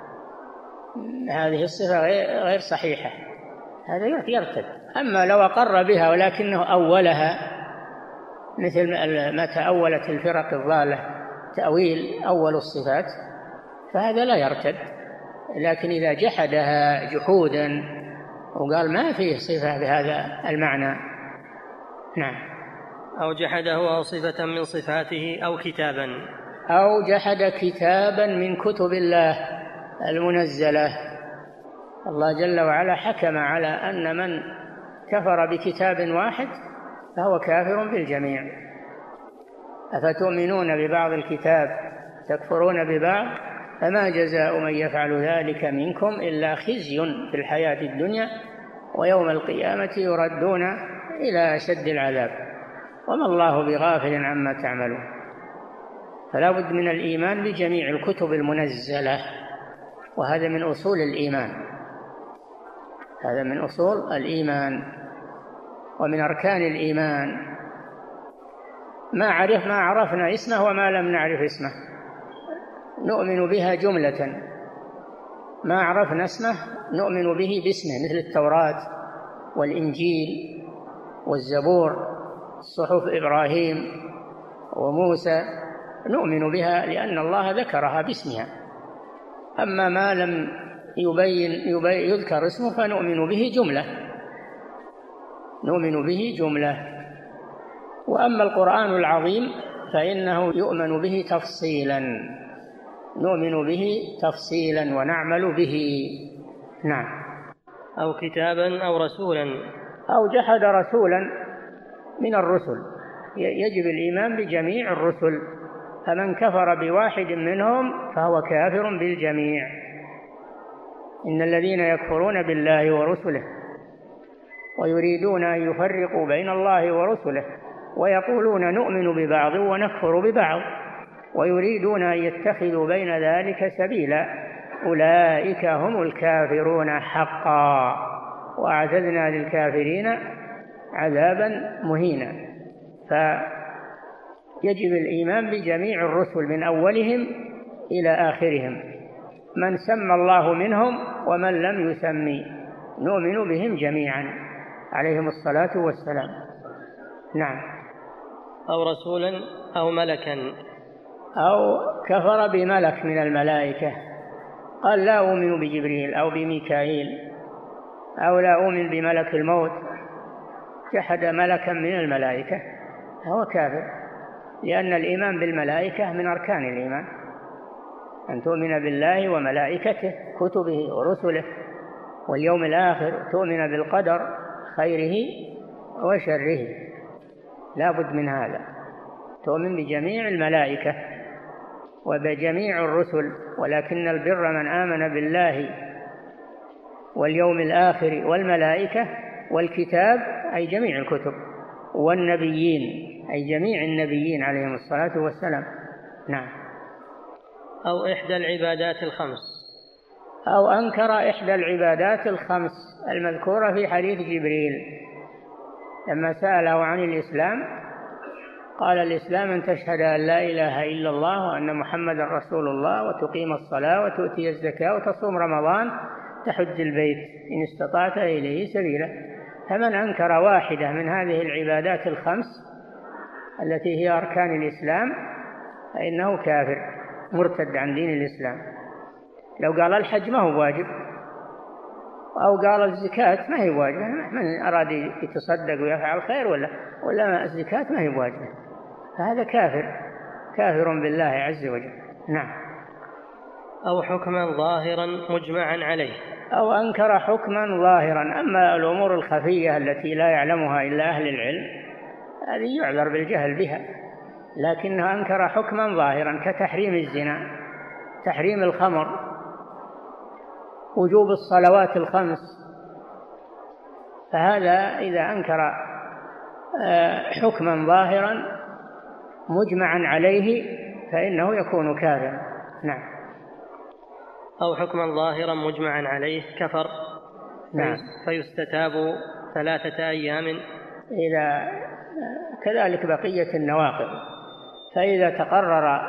هذه الصفة غير صحيحة، هذا يرتد. أما لو أقر بها ولكنه أولها مثل ما تأولت الفرق الضالة تأويل أول الصفات فهذا لا يرتد. لكن إذا جحدها جحودا وقال ما فيه صفة بهذا المعنى. نعم. أو جحده أو صفة من صفاته أو كتابا. أو جحد كتابا من كتب الله المنزلة. الله جل وعلا حكم على أن من كفر بكتاب واحد فهو كافر بالجميع. أفتؤمنون ببعض الكتاب تكفرون ببعض فما جزاء من يفعل ذلك منكم إلا خزي في الحياة الدنيا ويوم القيامة يردون إلى أشد العذاب وما الله بغافل عما تعملون. فلا بد من الإيمان بجميع الكتب المنزلة، وهذا من أصول الإيمان، هذا من أصول الإيمان ومن أركان الإيمان. ما عرف ما عرفنا اسمه وما لم نعرف اسمه نؤمن بها جملة، ما عرفنا اسمه نؤمن به باسمه، مثل التوراة والإنجيل والزبور، صحف إبراهيم وموسى، نؤمن بها لأن الله ذكرها باسمها. أما ما لم يبين, يبين يذكر اسمه فنؤمن به جملة، نؤمن به جملة. وأما القرآن العظيم فإنه يؤمن به تفصيلا، نؤمن به تفصيلا ونعمل به. نعم. أو كتابا أو رسولا أو جحد رسولا من الرسل، يجب الإيمان بجميع الرسل، فمن كفر بواحد منهم فهو كافر بالجميع. إن الذين يكفرون بالله ورسله ويريدون أن يفرقوا بين الله ورسله ويقولون نؤمن ببعض ونكفر ببعض ويريدون أن يتخذوا بين ذلك سبيلا أولئك هم الكافرون حقا وأعتدنا للكافرين عذابا مهينا. فيجب الإيمان بجميع الرسل من أولهم إلى آخرهم، من سمى الله منهم ومن لم يسمي نؤمن بهم جميعا عليهم الصلاة والسلام. نعم. أو رسولا أو ملكا، أو كفر بملك من الملائكة، قال لا أؤمن بجبريل أو بميكائيل أو لا أؤمن بملك الموت، جحد ملكا من الملائكة هو كافر، لأن الإيمان بالملائكة من أركان الإيمان، أن تؤمن بالله وملائكته كتبه ورسله واليوم الآخر، تؤمن بالقدر خيره وشره، لا بد من هذا، تؤمن بجميع الملائكة وبجميع الرسل. ولكن البر من آمن بالله واليوم الآخر والملائكة والكتاب أي جميع الكتب والنبيين أي جميع النبيين عليهم الصلاة والسلام. نعم. أو إحدى العبادات الخمس، أو أنكر إحدى العبادات الخمس المذكورة في حديث جبريل لما سأله عن الإسلام قال الإسلام أن تشهد أن لا إله إلا الله وأن محمد رسول الله وتقيم الصلاة وتؤتي الزكاة وتصوم رمضان تحج البيت إن استطعت إليه سبيلا. فمن أنكر واحدة من هذه العبادات الخمس التي هي أركان الإسلام فإنه كافر مرتد عن دين الإسلام. لو قال الحج ما هو واجب أو قال الزكاة ما هي واجبة، من أراد يتصدق ويفعل خير ولا ولا الزكاة ما هي واجبة، فهذا كافر كافر بالله عز وجل. نعم. أو حكما ظاهرا مجمعا عليه، أو أنكر حكما ظاهرا. أما الأمور الخفية التي لا يعلمها إلا أهل العلم هذه يعذر بالجهل بها، لكنه أنكر حكما ظاهرا كتحريم الزنا، تحريم الخمر، وجوب الصلوات الخمس، فهذا إذا أنكر حكما ظاهرا مجمعا عليه فإنه يكون كافرا. نعم. أو حكما ظاهرا مجمعا عليه كفر. نعم. فيستتاب ثلاثة أيام. إذا كذلك بقية النواقض، فإذا تقرر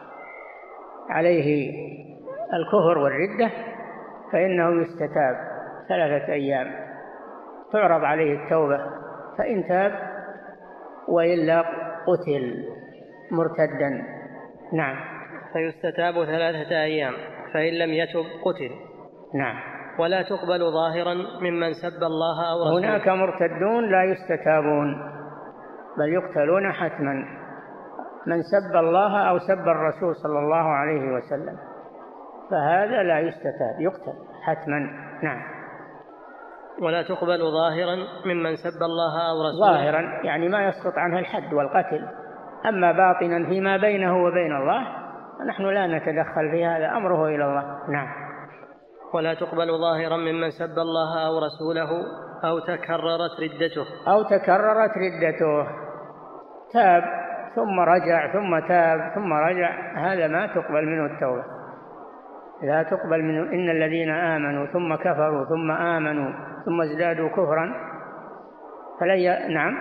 عليه الكفر والردة فإنه يستتاب ثلاثة أيام، تعرض عليه التوبة، فإن تاب وإلا قتل مرتدا. نعم. فيستتاب ثلاثة أيام، فإن لم يتب قتل. نعم. ولا تقبل ظاهرا ممن سب الله أو رسوله. هناك مرتدون لا يستتابون بل يقتلون حتما، من سب الله أو سب الرسول صلى الله عليه وسلم فهذا لا يستتاب، يقتل حتما. نعم. ولا تقبل ظاهرا ممن سب الله أو رسوله. ظاهرا يعني ما يسقط عنه الحد والقتل، أما باطنا فيما بينه وبين الله نحن لا نتدخل في هذا، أمره إلى الله. نعم. ولا تقبل ظاهرا ممن سب الله أو رسوله أو تكررت ردته. أو تكررت ردته، تاب ثم رجع ثم تاب ثم رجع، هذا ما تقبل منه التوبة، لا تقبل منه. إن الذين آمنوا ثم كفروا ثم آمنوا ثم ازدادوا كفرا فلن. نعم.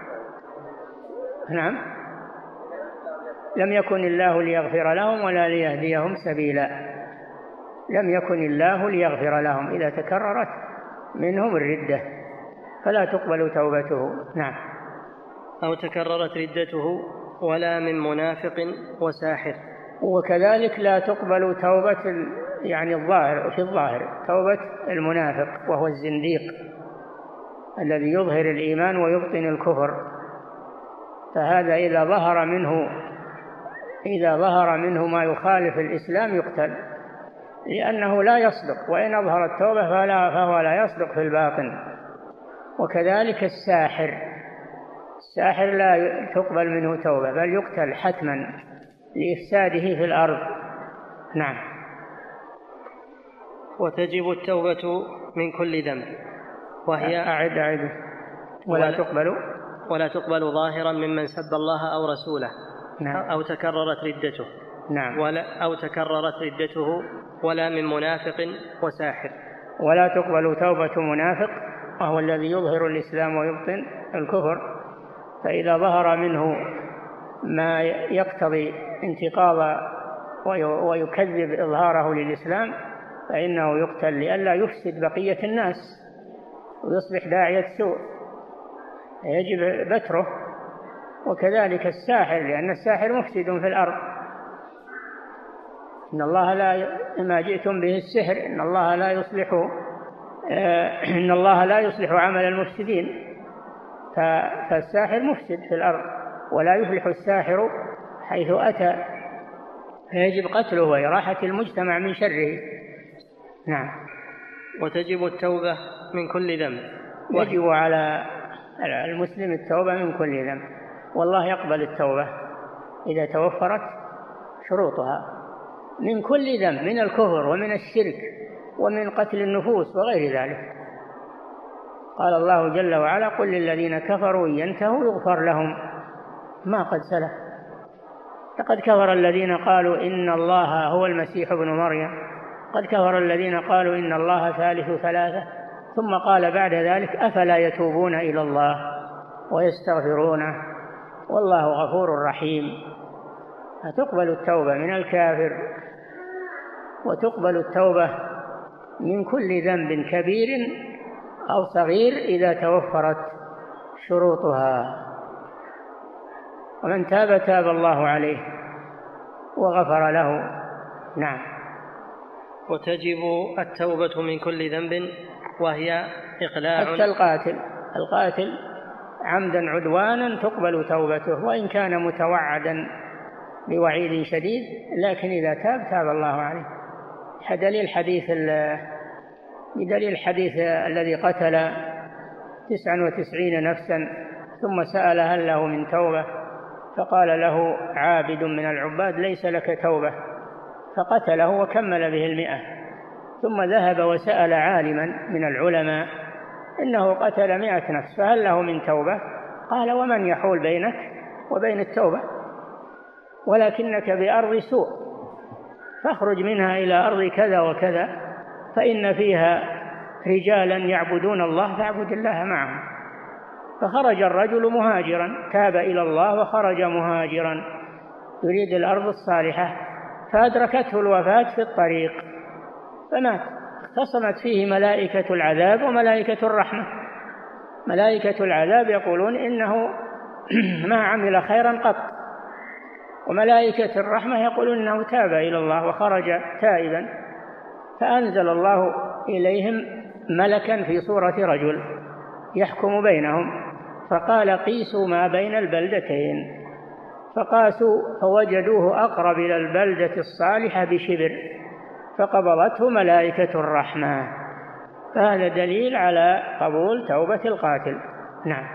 نعم. لم يكن الله ليغفر لهم ولا ليهديهم سبيلا، لم يكن الله ليغفر لهم إذا تكررت منهم الردة فلا تقبل توبته. نعم. أو تكررت ردته ولا من منافق وساحر. وكذلك لا تقبل توبة يعني الظاهر في الظاهر توبة المنافق وهو الزنديق الذي يظهر الإيمان ويبطن الكفر، فهذا إذا ظهر منه إذا ظهر منه ما يخالف الإسلام يقتل، لأنه لا يصدق، وإن أظهر التوبة فلا فهو لا يصدق في الباطن. وكذلك الساحر، الساحر لا تقبل منه توبة بل يقتل حتما لإفساده في الأرض. نعم. وتجب التوبة من كل ذنب، وهي أعد أعد ولا, ولا تقبل ولا تقبل ظاهرا ممن سب الله أو رسوله. نعم. أو تكررت ردته. نعم. ولا أو تكررت ردته ولا من منافق وساحر. ولا تقبل توبة منافق، وهو الذي يظهر الإسلام ويبطن الكفر، فإذا ظهر منه ما يقتضي انتقاض ويكذب إظهاره للإسلام فإنه يقتل لئلا يفسد بقية الناس ويصبح داعية سوء، يجب بتره. وكذلك الساحر، لأن الساحر مفسد في الأرض. إن الله لا ما جئتم به السحر إن الله لا يصلح إن الله لا يصلح عمل المفسدين، فالساحر مفسد في الأرض ولا يفلح الساحر حيث أتى، فيجب قتله وإراحة المجتمع من شره. نعم. وتجب التوبة من كل ذنب، يجب على المسلم التوبة من كل ذنب، والله يقبل التوبة إذا توفرت شروطها من كل ذنب، من الكفر ومن الشرك ومن قتل النفوس وغير ذلك. قال الله جل وعلا: قل للذين كفروا ينتهوا يغفر لهم ما قد سلف. لقد كفر الذين قالوا إن الله هو المسيح ابن مريم، قد كفر الذين قالوا إن الله ثالث ثلاثة، ثم قال بعد ذلك: أفلا يتوبون إلى الله ويستغفرونه والله غفور رحيم. فتقبل التوبة من الكافر، وتقبل التوبة من كل ذنب كبير أو صغير إذا توفرت شروطها. ومن تاب تاب الله عليه وغفر له. نعم. وتجب التوبة من كل ذنب، وهي إقلاع. حتى القاتل القاتل عمدا عدوانا تقبل توبته وإن كان متوعدا بوعيد شديد، لكن إذا تاب تاب الله عليه. دليل الحديث بدليل الحديث الذي قتل تسعا وتسعين نفسا ثم سأل هل له من توبة، فقال له عابد من العباد: ليس لك توبة، فقتله وكمل به المئة. ثم ذهب وسأل عالما من العلماء: إنه قتل مئة نفس فهل له من توبة؟ قال: ومن يحول بينك وبين التوبة؟ ولكنك بأرض سوء، فاخرج منها إلى أرض كذا وكذا فإن فيها رجالا يعبدون الله فاعبد الله معهم. فخرج الرجل مهاجرا، تاب إلى الله وخرج مهاجرا يريد الأرض الصالحة، فأدركته الوفاة في الطريق فمات. اختصمت فيه ملائكة العذاب وملائكة الرحمة. ملائكة العذاب يقولون إنه ما عمل خيرا قط، وملائكة الرحمة يقولون إنه تاب إلى الله وخرج تائبا. فأنزل الله إليهم ملكا في صورة رجل يحكم بينهم، فقال: قيسوا ما بين البلدتين. فقاسوا فوجدوه أقرب إلى البلدة الصالحة بشبر، فقبضته ملائكة الرحمة. فهذا دليل على قبول توبة القاتل. نعم.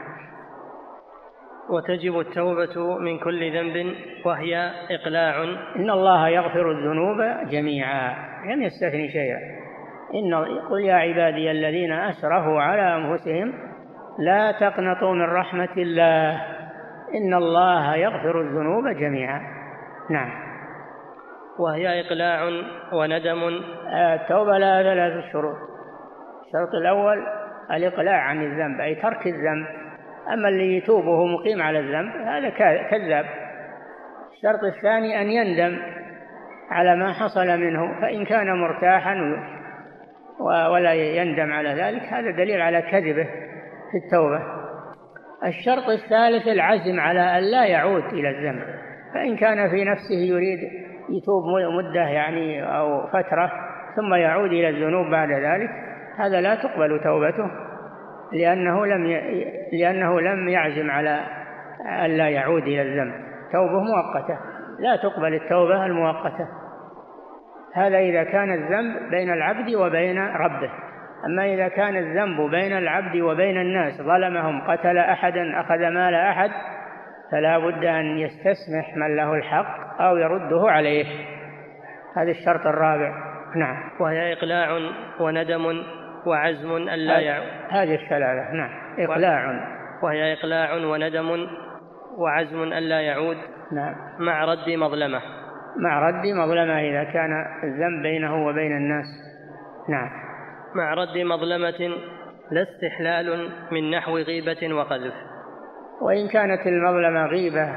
وتجب التوبة من كل ذنب، وهي إقلاع. إن الله يغفر الذنوب جميعا، لم يستثني شيئا. إن قل يا عبادي الذين أسرفوا على أنفسهم لا تقنطوا من رحمة الله إن الله يغفر الذنوب جميعا. نعم. وهي إقلاع وندم. التوبة لها ثلاث شروط. الشرط الأول الإقلاع عن الذنب، أي ترك الذنب. أما اللي يتوب وهو مقيم على الذنب هذا كذاب. الشرط الثاني أن يندم على ما حصل منه، فإن كان مرتاحا ولا يندم على ذلك هذا دليل على كذبه في التوبة. الشرط الثالث العزم على أن لا يعود إلى الذنب، فإن كان في نفسه يريد يتوب مدة يعني أو فترة ثم يعود إلى الذنوب بعد ذلك، هذا لا تقبل توبته، لأنه لم ي... لأنه لم يعزم على ألا يعود إلى الذنب. توبة مؤقتة، لا تقبل التوبة المؤقتة. هذا إذا كان الذنب بين العبد وبين ربه. أما إذا كان الذنب بين العبد وبين الناس، ظلمهم، قتل أحدا، أخذ مال أحد، فلا بد أن يستسمح من له الحق أو يرده عليه. هذا الشرط الرابع. نعم. وهي إقلاع وندم وعزم ألا يعود. هذه الثلاثة. نعم. إقلاع وهي إقلاع وندم وعزم ألا يعود. نعم. مع رد مظلمة. مع رد مظلمة إذا كان الذنب بينه وبين الناس. نعم. مع رد مظلمة لا استحلال من نحو غيبة وقذف. وإن كانت المظلمة غيبة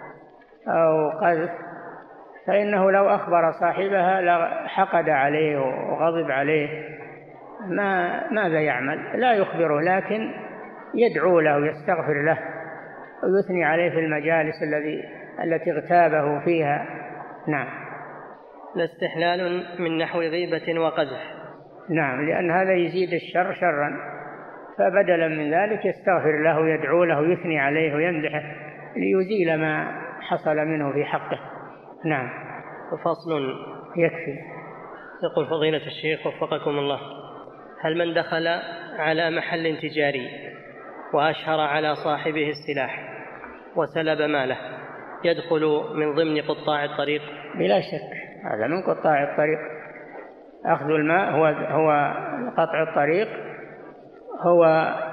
أو قذف فإنه لو أخبر صاحبها لحقد عليه وغضب عليه، ما ماذا يعمل؟ لا يخبره، لكن يدعو له ويستغفر له ويثني عليه في المجالس الذي التي اغتابه فيها. نعم. لا استحلال من نحو غيبة وقذف. نعم، لأن هذا يزيد الشر شرا، فبدلا من ذلك يستغفر له ويدعو له ويثني عليه ويمدحه ليزيل ما حصل منه في حقه. نعم. فصل. يكفي. يقول فضيلة الشيخ وفقكم الله: هل من دخل على محل تجاري وأشهر على صاحبه السلاح وسلب ماله يدخل من ضمن قطاع الطريق؟ بلا شك هذا من قطاع الطريق. أخذ الماء هو هو قطع الطريق، هو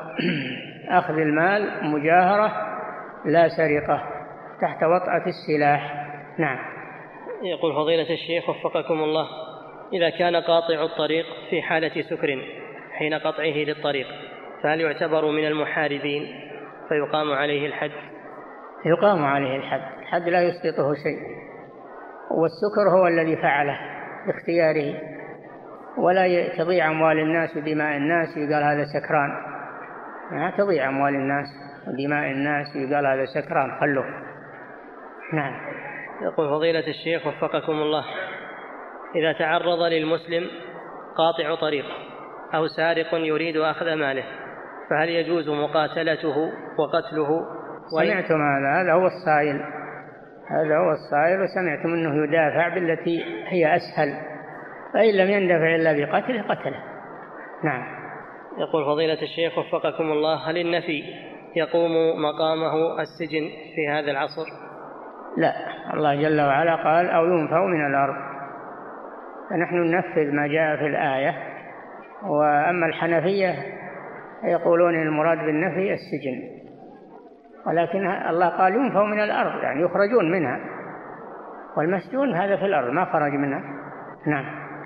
أخذ المال مجاهرة لا سرقة، تحت وطأة السلاح. نعم. يقول فضيلة الشيخ وفقكم الله: إذا كان قاطع الطريق في حالة سكر حين قطعه للطريق فهل يعتبر من المحاربين فيقام عليه الحد؟ يقام عليه الحد. الحد لا يسقطه شيء، والسكر هو الذي فعله باختياره، ولا تضيع أموال الناس ودماء الناس يقال هذا سكران. لا تضيع أموال الناس ودماء الناس يقال هذا سكران، خلوه. نعم. يقول فضيلة الشيخ وفقكم الله: إذا تعرض للمسلم قاطع طريق أو سارق يريد أخذ ماله فهل يجوز مقاتلته وقتله؟ سمعتم هذا؟ هذا هو الصائل، هذا هو الصائل، وسمعتم أنه يدافع بالتي هي أسهل، فإن لم يندفع إلا بقتله قتله. نعم. يقول فضيلة الشيخ وفقكم الله: هل النفي يقوم مقامه السجن في هذا العصر؟ لا، الله جل وعلا قال أو ينفوا من الأرض، فنحن ننفذ ما جاء في الآية. وأما الحنفية يقولون المراد بالنفي السجن، ولكن الله قال ينفوا من الأرض يعني يخرجون منها، والمسجون هذا في الأرض ما خرج منها. نعم.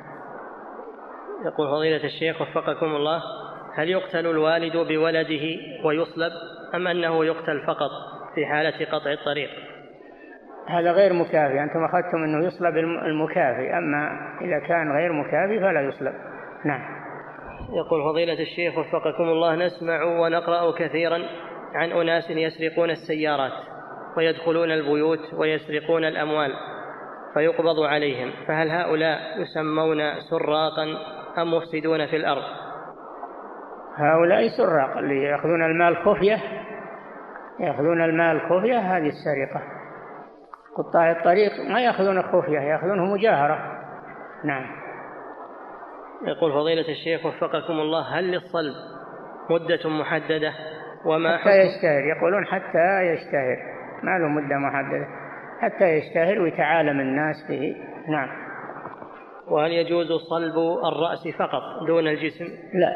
يقول فضيلة الشيخ وفقكم الله: هل يقتل الوالد بولده ويصلب أم أنه يقتل فقط في حالة قطع الطريق؟ هذا غير مكافي، أنتم أخذتم أنه يصلب المكافي، أما إذا كان غير مكافي فلا يصلب. نعم. يقول فضيلة الشيخ وفقكم الله: نسمع ونقرأ كثيرا عن أناس يسرقون السيارات ويدخلون البيوت ويسرقون الأموال فيقبض عليهم، فهل هؤلاء يسمون سراقا أم مفسدون في الأرض؟ هؤلاء سراق اللي يأخذون المال خفية، يأخذون المال خفية، هذه السرقة. قطاع الطريق ما يأخذون خفية، يأخذونه مجاهرة. نعم. يقول فضيلة الشيخ وفقكم الله: هل للصلب مدة محددة؟ وما حتى يشتهر، يقولون حتى يشتهر، ما له مدة محددة، حتى يشتهر ويتعالم الناس به. نعم. وهل يجوز صلب الرأس فقط دون الجسم؟ لا،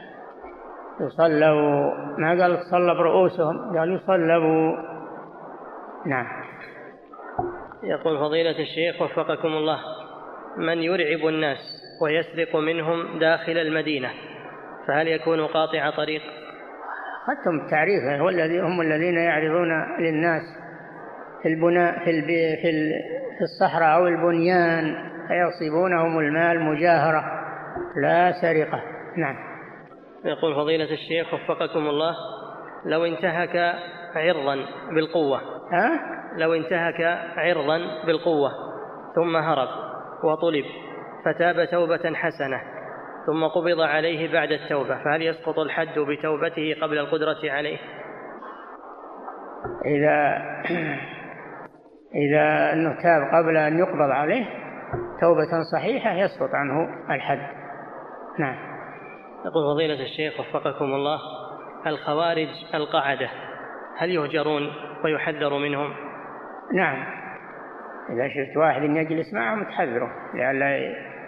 يصلبوا، ما قال صلب رؤوسهم، قال يصلبوا. نعم. يقول فضيلة الشيخ وفقكم الله: من يرعب الناس ويسرق منهم داخل المدينة فهل يكون قاطع طريق؟ أخذتم التعريف، هو الذي هم الذين يعرضون للناس في البناء في البي في, في الصحراء أو البنيان فيصيبونهم المال مجاهرة لا سرقة. نعم. يقول فضيلة الشيخ وفقكم الله: لو انتهك عرضا بالقوة ها؟ لو انتهك عرضا بالقوة ثم هرب وطلب فتاب توبة حسنة ثم قبض عليه بعد التوبة فهل يسقط الحد بتوبته قبل القدرة عليه؟ إذا إذا أنه تاب قبل أن يقبض عليه توبة صحيحة يسقط عنه الحد. نعم. يقول فضيلة الشيخ وفقكم الله: الخوارج القعدة هل يهجرون ويحذر منهم؟ نعم، إذا شفت واحد يجلس معهم تحذره لئلا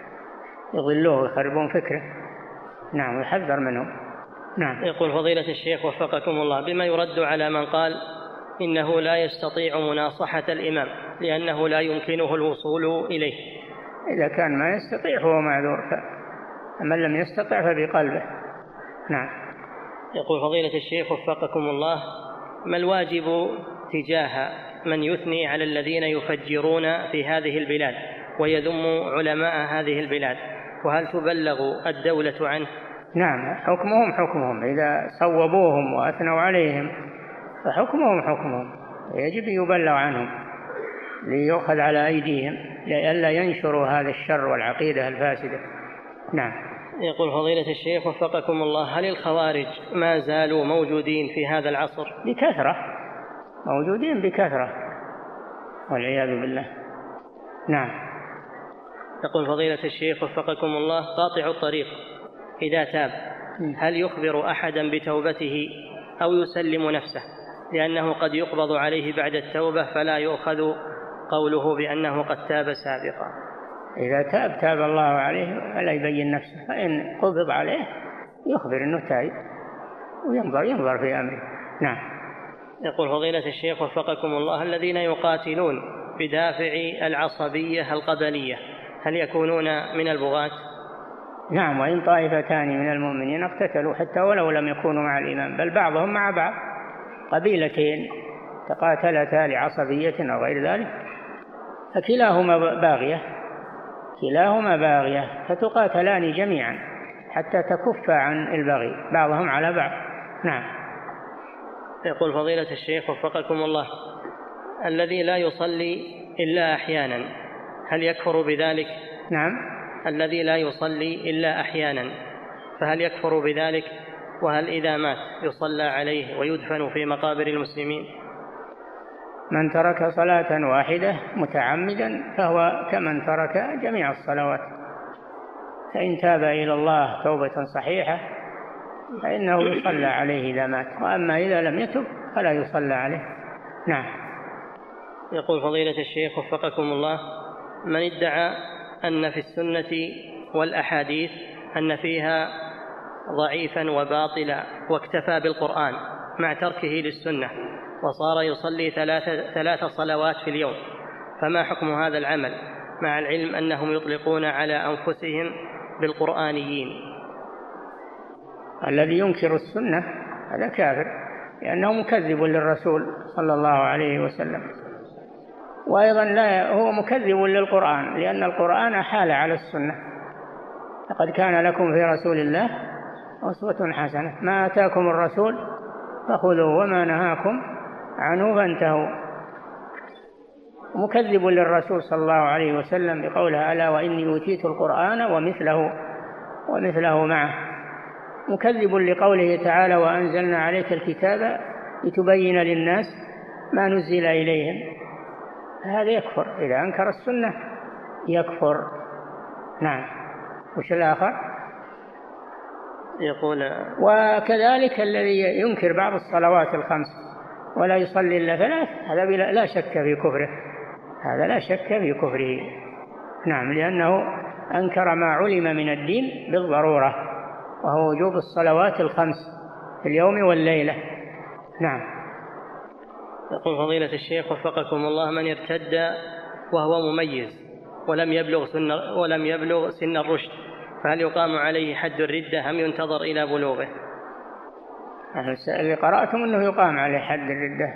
يضلوه ويخربون فكره. نعم، يحذر منهم. نعم. يقول فضيلة الشيخ وفقكم الله: بما يرد على من قال إنه لا يستطيع مناصحة الإمام لأنه لا يمكنه الوصول إليه؟ إذا كان ما يستطيع هو معذور، فمن لم يستطع فبقلبه. نعم. يقول فضيلة الشيخ وفقكم الله: ما الواجب تجاه من يثني على الذين يفجرون في هذه البلاد ويذم علماء هذه البلاد، وهل تبلغ الدولة عنه؟ نعم، حكمهم حكمهم، إذا صوبوهم وأثنوا عليهم فحكمهم حكمهم، يجب يبلغ عنهم ليؤخذ على أيديهم لئلا ينشروا هذا الشر والعقيدة الفاسدة. نعم. يقول فضيلة الشيخ وفقكم الله: هل الخوارج ما زالوا موجودين في هذا العصر؟ بكثرة، موجودين بكثرة والعياذ بالله. نعم. يقول فضيلة الشيخ وفقكم الله: قاطع الطريق إذا تاب هل يخبر أحدا بتوبته أو يسلم نفسه، لأنه قد يقبض عليه بعد التوبة فلا يؤخذ قوله بأنه قد تاب سابقا؟ إذا تاب تاب الله عليه فلا يبين نفسه، فإن قبض عليه يخبر أنه تائب وينظر ينظر في أمره. نعم. يقول فضيلة الشيخ وفقكم الله: الذين يقاتلون بدافع العصبية القبلية هل يكونون من البغاة؟ نعم، وإن طائفتان من المؤمنين اقتتلوا حتى ولو لم يكونوا مع الإمام، بل بعضهم مع بعض، قبيلتين تقاتلتا لعصبية أو غير ذلك فكلاهما باغية كلاهما باغية فتقاتلان جميعا حتى تكف عن البغي بعضهم على بعض. نعم. يقول فضيلة الشيخ وفقكم الله: الذي لا يصلي إلا أحيانا هل يكفر بذلك؟ نعم. الذي لا يصلي إلا أحيانا فهل يكفر بذلك؟ وهل إذا مات يصلى عليه ويدفن في مقابر المسلمين؟ من ترك صلاة واحدة متعمدا فهو كمن ترك جميع الصلوات، فإن تاب إلى الله توبة صحيحة فإنه يصلى عليه إذا مات، وأما إذا لم يتب فلا يصلى عليه. نعم. يقول فضيلة الشيخ وفقكم الله: من ادعى أن في السنة والأحاديث أن فيها ضعيفا وباطلا واكتفى بالقرآن مع تركه للسنة وصار يصلي ثلاث, ثلاث صلوات في اليوم، فما حكم هذا العمل مع العلم أنهم يطلقون على أنفسهم بالقرآنيين؟ الذي ينكر السنة هذا كافر، لأنه مكذب للرسول صلى الله عليه وسلم، وأيضا لا هو مكذب للقرآن لأن القرآن حال على السنة. لقد كان لكم في رسول الله أسوة حسنة، ما آتاكم الرسول فخذوه وما نهاكم عنه فانتهوا. مكذب للرسول صلى الله عليه وسلم بقولها: ألا وإني أوتيت القرآن ومثله ومثله معه. مكذب لقوله تعالى: وأنزلنا عليك الكتاب لتبين للناس ما نزل إليهم. هذا يكفر، إذا أنكر السنة يكفر. نعم. وش الآخر؟ يقول: وكذلك الذي ينكر بعض الصلوات الخمس ولا يصلي إلا ثلاث هذا لا شك في كفره، هذا لا شك في كفره. نعم، لأنه أنكر ما علم من الدين بالضرورة، وهو وجوب الصلوات الخمس في اليوم والليلة. نعم. يقول فضيلة الشيخ وفقكم الله: من ارتد وهو مميز ولم يبلغ سن ولم يبلغ سن الرشد فهل يقام عليه حد الردة أم ينتظر إلى بلوغه؟ اللي قرأتم أنه يقام عليه حد الردة،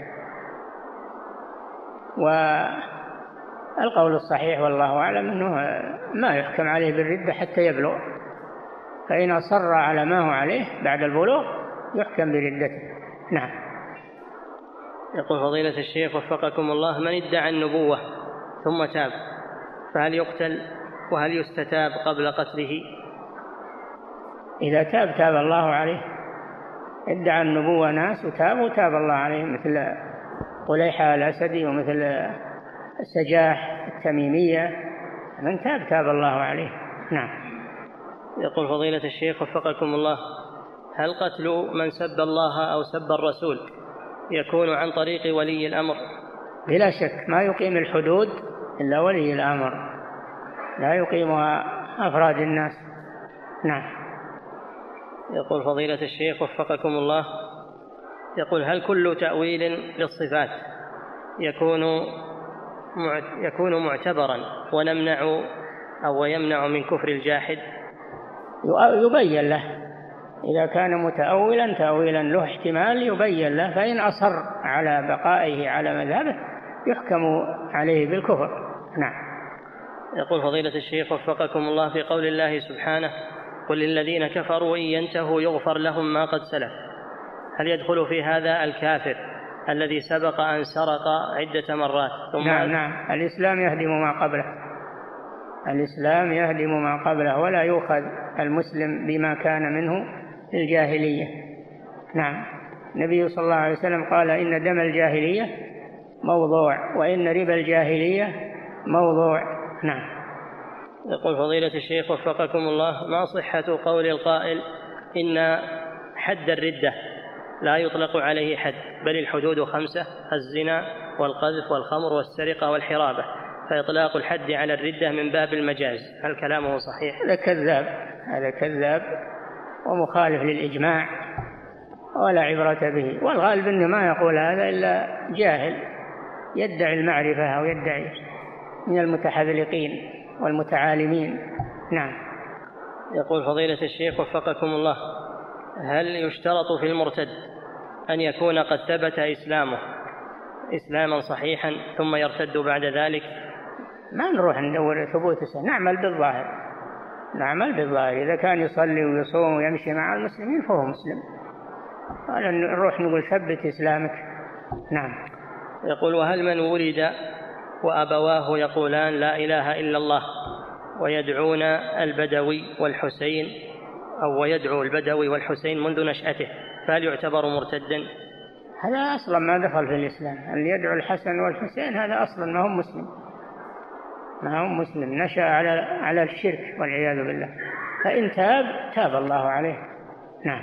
والقول الصحيح والله أعلم أنه ما يحكم عليه بالردة حتى يبلغ، فإن أصر على ما هو عليه بعد البلوغ يحكم بردته. نعم. يقول فضيلة الشيخ وفقكم الله: من ادعى النبوة ثم تاب فهل يقتل وهل يستتاب قبل قتله؟ إذا تاب تاب الله عليه. ادعى النبوة ناس وتابوا تاب الله عليهم، مثل قليحة الأسدي ومثل السجاح التميمية، من تاب تاب الله عليه. نعم. يقول فضيلة الشيخ وفقكم الله: هل قتل من سب الله أو سب الرسول يكون عن طريق ولي الأمر؟ بلا شك، ما يقيم الحدود إلا ولي الأمر، لا يقيمها أفراد الناس. نعم. يقول فضيلة الشيخ وفقكم الله: يقول هل كل تأويل للصفات يكون يكون معتبرا ونمنع أو يمنع من كفر الجاحد؟ يبين له إذا كان متأولا تأويلا له احتمال، يبين له، فإن أصر على بقائه على مذهبه يحكم عليه بالكفر. نعم. يقول فضيلة الشيخ وفقكم الله: في قول الله سبحانه: قل للذين كفروا إن ينتهوا يغفر لهم ما قد سلف، هل يدخل في هذا الكافر الذي سبق أن سرق عدة مرات ثم نعم نعم الإسلام يهدم ما قبله، الإسلام يهدم ما قبله، ولا يؤخذ المسلم بما كان منه في الجاهلية. نعم. النبي صلى الله عليه وسلم قال: إن دم الجاهلية موضوع، وإن ربا الجاهلية موضوع. نعم. يقول فضيلة الشيخ وفقكم الله: ما صحة قول القائل إن حد الردة لا يطلق عليه حد، بل الحدود خمسة: الزنا والقذف والخمر والسرقة والحرابة، فإطلاق الحد على الردة من باب المجاز، هل كلامه صحيح؟ هذا كذاب، هذا كذاب ومخالف للإجماع ولا عبرة به، والغالب أنه ما يقول هذا إلا جاهل يدعي المعرفة أو يدعي من المتحذلقين والمتعالمين. نعم. يقول فضيلة الشيخ وفقكم الله: هل يشترط في المرتد أن يكون قد ثبت إسلامه إسلاما صحيحا ثم يرتد بعد ذلك؟ ما نروح ندور ثبوت الإسلام، نعمل بالظاهر، نعمل بالظاهر. إذا كان يصلي ويصوم ويمشي مع المسلمين فهو مسلم، ولا نروح نقول ثبت إسلامك. نعم. يقول: وهل من ولد وأبواه يقولان لا إله إلا الله ويدعون البدوي والحسين أو ويدعو البدوي والحسين منذ نشأته، فهل يعتبر مرتدا؟ هذا أصلا ما دخل في الإسلام، اللي يدعو الحسن والحسين هذا أصلا ما هم مسلم، ما هم مسلم، نشأ على على الشرك والعياذ بالله، فإن تاب تاب الله عليه. نعم.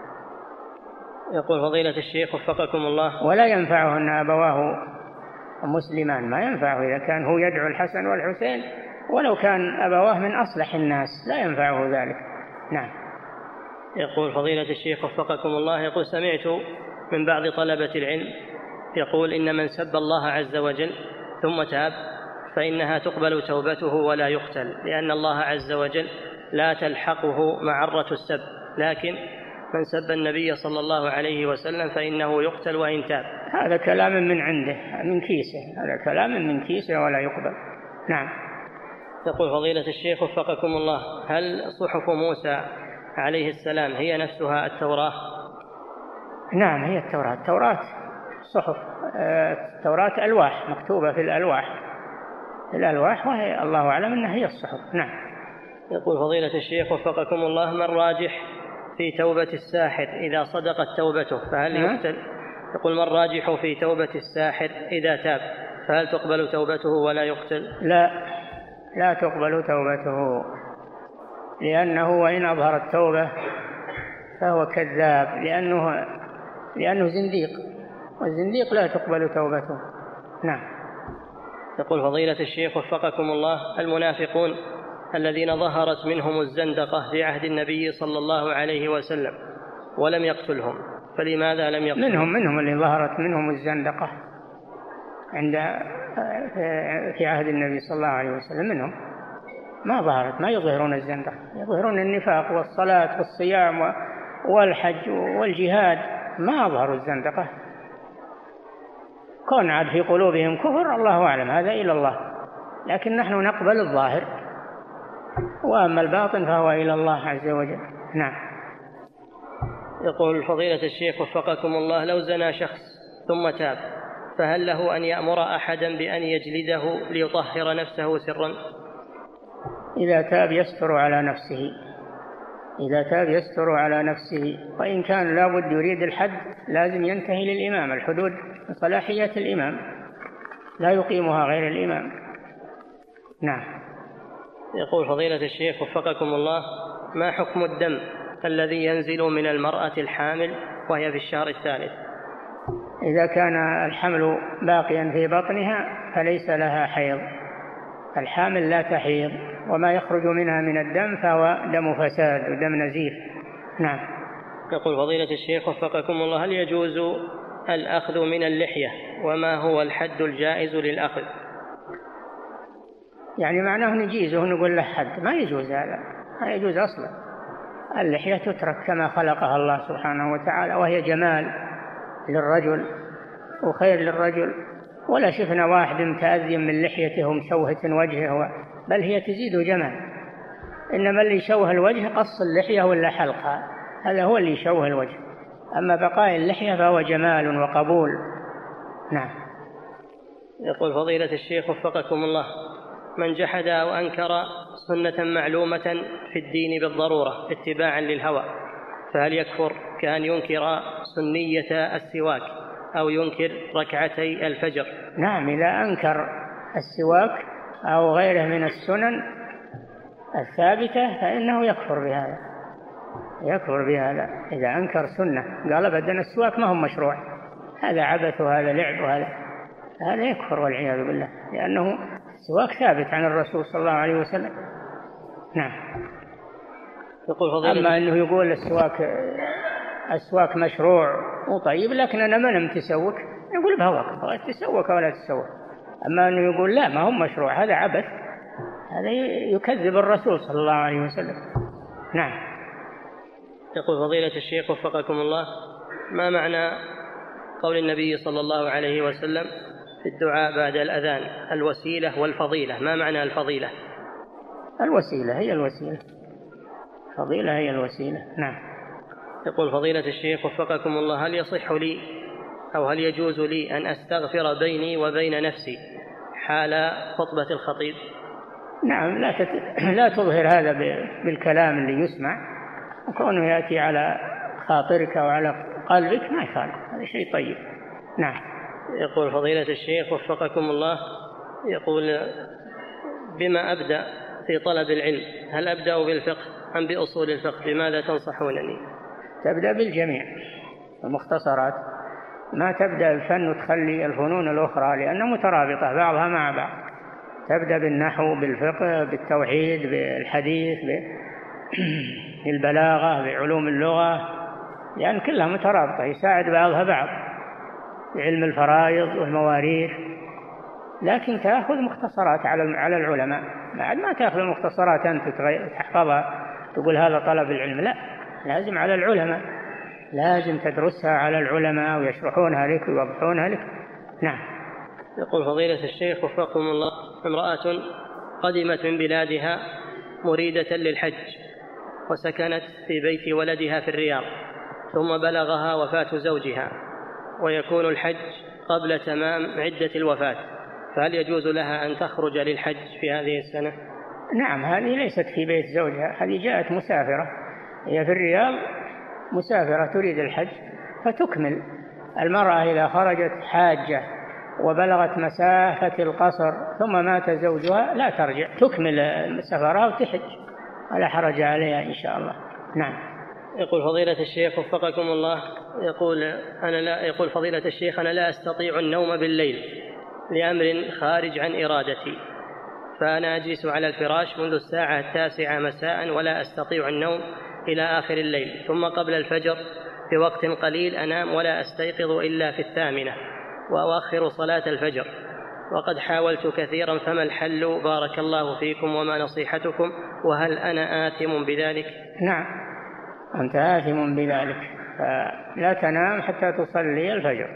يقول فضيلة الشيخ وفقكم الله: ولا ينفعه أن أبواه مسلمان، ما ينفعه إذا كان هو يدعو الحسن والحسين، ولو كان أبواه من أصلح الناس لا ينفعه ذلك. نعم. يقول فضيلة الشيخ وفقكم الله: يقول سمعت من بعض طلبة العلم يقول إن من سب الله عز وجل ثم تاب فإنها تقبل توبته ولا يقتل، لأن الله عز وجل لا تلحقه معرة السب، لكن من سب النبي صلى الله عليه وسلم فإنه يقتل وإن تاب. هذا كلام من عنده، من كيسه، هذا كلام من كيسه ولا يقبل. نعم. يقول فضيلة الشيخ وفقكم الله: هل صحف موسى عليه السلام هي نفسها التوراة؟ نعم، هي التوراة. التوراة صحف، التوراة ألواح مكتوبة في الألواح، في الألواح، وهي الله أعلم أنها هي الصحف. نعم. يقول فضيلة الشيخ وفقكم الله: من راجح في توبة الساحر إذا صدقت توبته فهل يقتل؟ يقول: من راجح في توبة الساحر إذا تاب فهل تقبل توبته ولا يقتل؟ لا، لا تقبل توبته، لأنه وإن أظهر التوبة فهو كذاب، لأنه لأنه زنديق، والزنديق لا تقبل توبته. نعم. يقول فضيلة الشيخ وفقكم الله: المنافقون الذين ظهرت منهم الزندقة في عهد النبي صلى الله عليه وسلم ولم يقتلهم، فلماذا لم يقتلهم؟ منهم منهم اللي ظهرت منهم الزندقة عند في عهد النبي صلى الله عليه وسلم، منهم ما ظهرت، ما يظهرون الزندقة، يظهرون النفاق والصلاة والصيام والحج والجهاد، ما أظهروا الزندقة. كون عاد في قلوبهم كفر الله أعلم، هذا إلى الله، لكن نحن نقبل الظاهر، وأما الباطن فهو إلى الله عز وجل. نعم. يقول فضيلة الشيخ وفقكم الله: لو زنى شخص ثم تاب فهل له أن يأمر أحدا بأن يجلده ليطهر نفسه سرا؟ إذا تاب يستر على نفسه، إذا تاب يستر على نفسه، وإن كان لابد يريد الحد لازم ينتهي للإمام. الحدود صلاحية الإمام لا يقيمها غير الإمام. نعم. يقول فضيلة الشيخ وفقكم الله: ما حكم الدم الذي ينزل من المرأة الحامل وهي في الشهر الثالث؟ إذا كان الحمل باقيا في بطنها فليس لها حيض. الحامل لا تحيض، وما يخرج منها من الدم فهو دم فساد ودم نزيف. نعم. يقول فضيلة الشيخ وفقكم الله: هل يجوز الأخذ من اللحية؟ وما هو الحد الجائز للأخذ؟ يعني معناه نجيزه نقول له حد؟ ما يجوز هذا، ما يجوز أصلا. اللحية تترك كما خلقها الله سبحانه وتعالى، وهي جمال للرجل وخير للرجل، ولا شفنا واحد متأذي من لحيته مشوهة وجهه، بل هي تزيد جمال. إنما اللي يشوه الوجه قص اللحية ولا حلقها، هذا هو اللي يشوه الوجه. أما بقاء اللحية فهو جمال وقبول. نعم. يقول فضيلة الشيخ وفقكم الله: من جحد أو أنكر سنة معلومة في الدين بالضرورة اتباعا للهوى فهل يكفر كأن ينكر سنية السواك أو ينكر ركعتي الفجر؟ نعم، إذا أنكر السواك أو غيره من السنن الثابتة فإنه يكفر بهذا، يكفر بهذا إذا أنكر سنة قال بدنا السواك ما هو مشروع، هذا عبث وهذا لعب وهذا هذا يكفر والعياذ بالله، لأنه السواك ثابت عن الرسول صلى الله عليه وسلم. نعم. أما أنه يقول السواك السواك مشروع وطيب لكن أنا ما لم تسوك، نقول بهواك تسوك ولا تسوك. أما أنه يقول لا ما هو مشروع هذا عبث، هذا يكذب الرسول صلى الله عليه وسلم. نعم. يقول فضيلة الشيخ وفقكم الله: ما معنى قول النبي صلى الله عليه وسلم في الدعاء بعد الأذان الوسيلة والفضيلة؟ ما معنى الفضيلة؟ الوسيلة هي الوسيلة، فضيلة هي الوسيلة. نعم. يقول فضيلة الشيخ وفقكم الله: هل يصح لي أو هل يجوز لي أن أستغفر بيني وبين نفسي حال خطبة الخطيب؟ نعم، لا تت... لا تظهر هذا بالكلام اللي يسمع، وكونه يأتي على خاطرك وعلى قلبك ما يخالف، هذا شيء طيب. نعم. يقول فضيلة الشيخ وفقكم الله: يقول بما أبدأ في طلب العلم؟ هل أبدأ بالفقه أم بأصول الفقه؟ بماذا تنصحونني؟ تبدأ بالجميع المختصرات، ما تبدأ الفن وتخلي الفنون الأخرى لأنها مترابطة بعضها مع بعض. تبدأ بالنحو، بالفقه، بالتوحيد، بالحديث، بالبلاغة، بعلوم اللغة، يعني كلها مترابطة يساعد بعضها بعض، بعلم الفرائض والمواريث. لكن تأخذ مختصرات على على العلماء، بعد ما تأخذ المختصرات أنت تحفظها تقول هذا طلب العلم، لا، لازم على العلماء، لازم تدرسها على العلماء ويشرحونها لك ويوضحونها لك. نعم. يقول فضيلة الشيخ وفقكم الله: امرأة قدمت من بلادها مريدة للحج وسكنت في بيت ولدها في الرياض، ثم بلغها وفاة زوجها ويكون الحج قبل تمام عدة الوفاة، فهل يجوز لها أن تخرج للحج في هذه السنة؟ نعم، هذه ليست في بيت زوجها، هذه جاءت مسافرة، هي في الرياض مسافرة تريد الحج فتكمل. المرأة إذا خرجت حاجة وبلغت مسافة القصر ثم مات زوجها لا ترجع، تكمل سفرها وتحج ولا حرج عليها إن شاء الله. نعم. يقول فضيلة الشيخ وفقكم الله: يقول أنا لا يقول فضيلة الشيخ أنا لا أستطيع النوم بالليل لأمر خارج عن إرادتي، فأنا أجلس على الفراش منذ الساعة التاسعة مساء ولا أستطيع النوم إلى آخر الليل، ثم قبل الفجر بوقت قليل أنام ولا أستيقظ إلا في الثامنة وأؤخر صلاة الفجر، وقد حاولت كثيرا، فما الحل بارك الله فيكم وما نصيحتكم، وهل أنا آثم بذلك؟ نعم، أنت آثم بذلك، فلا تنام حتى تصلي الفجر،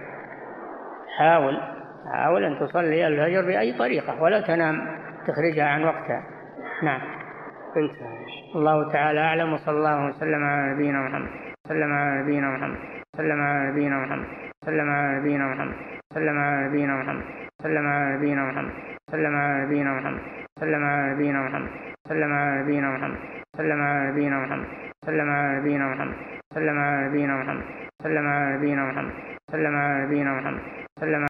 حاول حاول أن تصلي الفجر بأي طريقة ولا تنام تخرجها عن وقتها. نعم. انتهى. الله تعالى أعلم، وصلى الله وسلم على نبينا محمد سلم على نبينا محمد سلم على نبينا محمد سلم على نبينا محمد سلم على نبينا محمد سلم على نبينا محمد سلم على نبينا محمد سلم على نبينا محمد سلم على نبينا محمد سلم على نبينا محمد سلم على نبينا محمد سلم على نبينا محمد سلم على نبينا محمد سلم على نبينا محمد سلم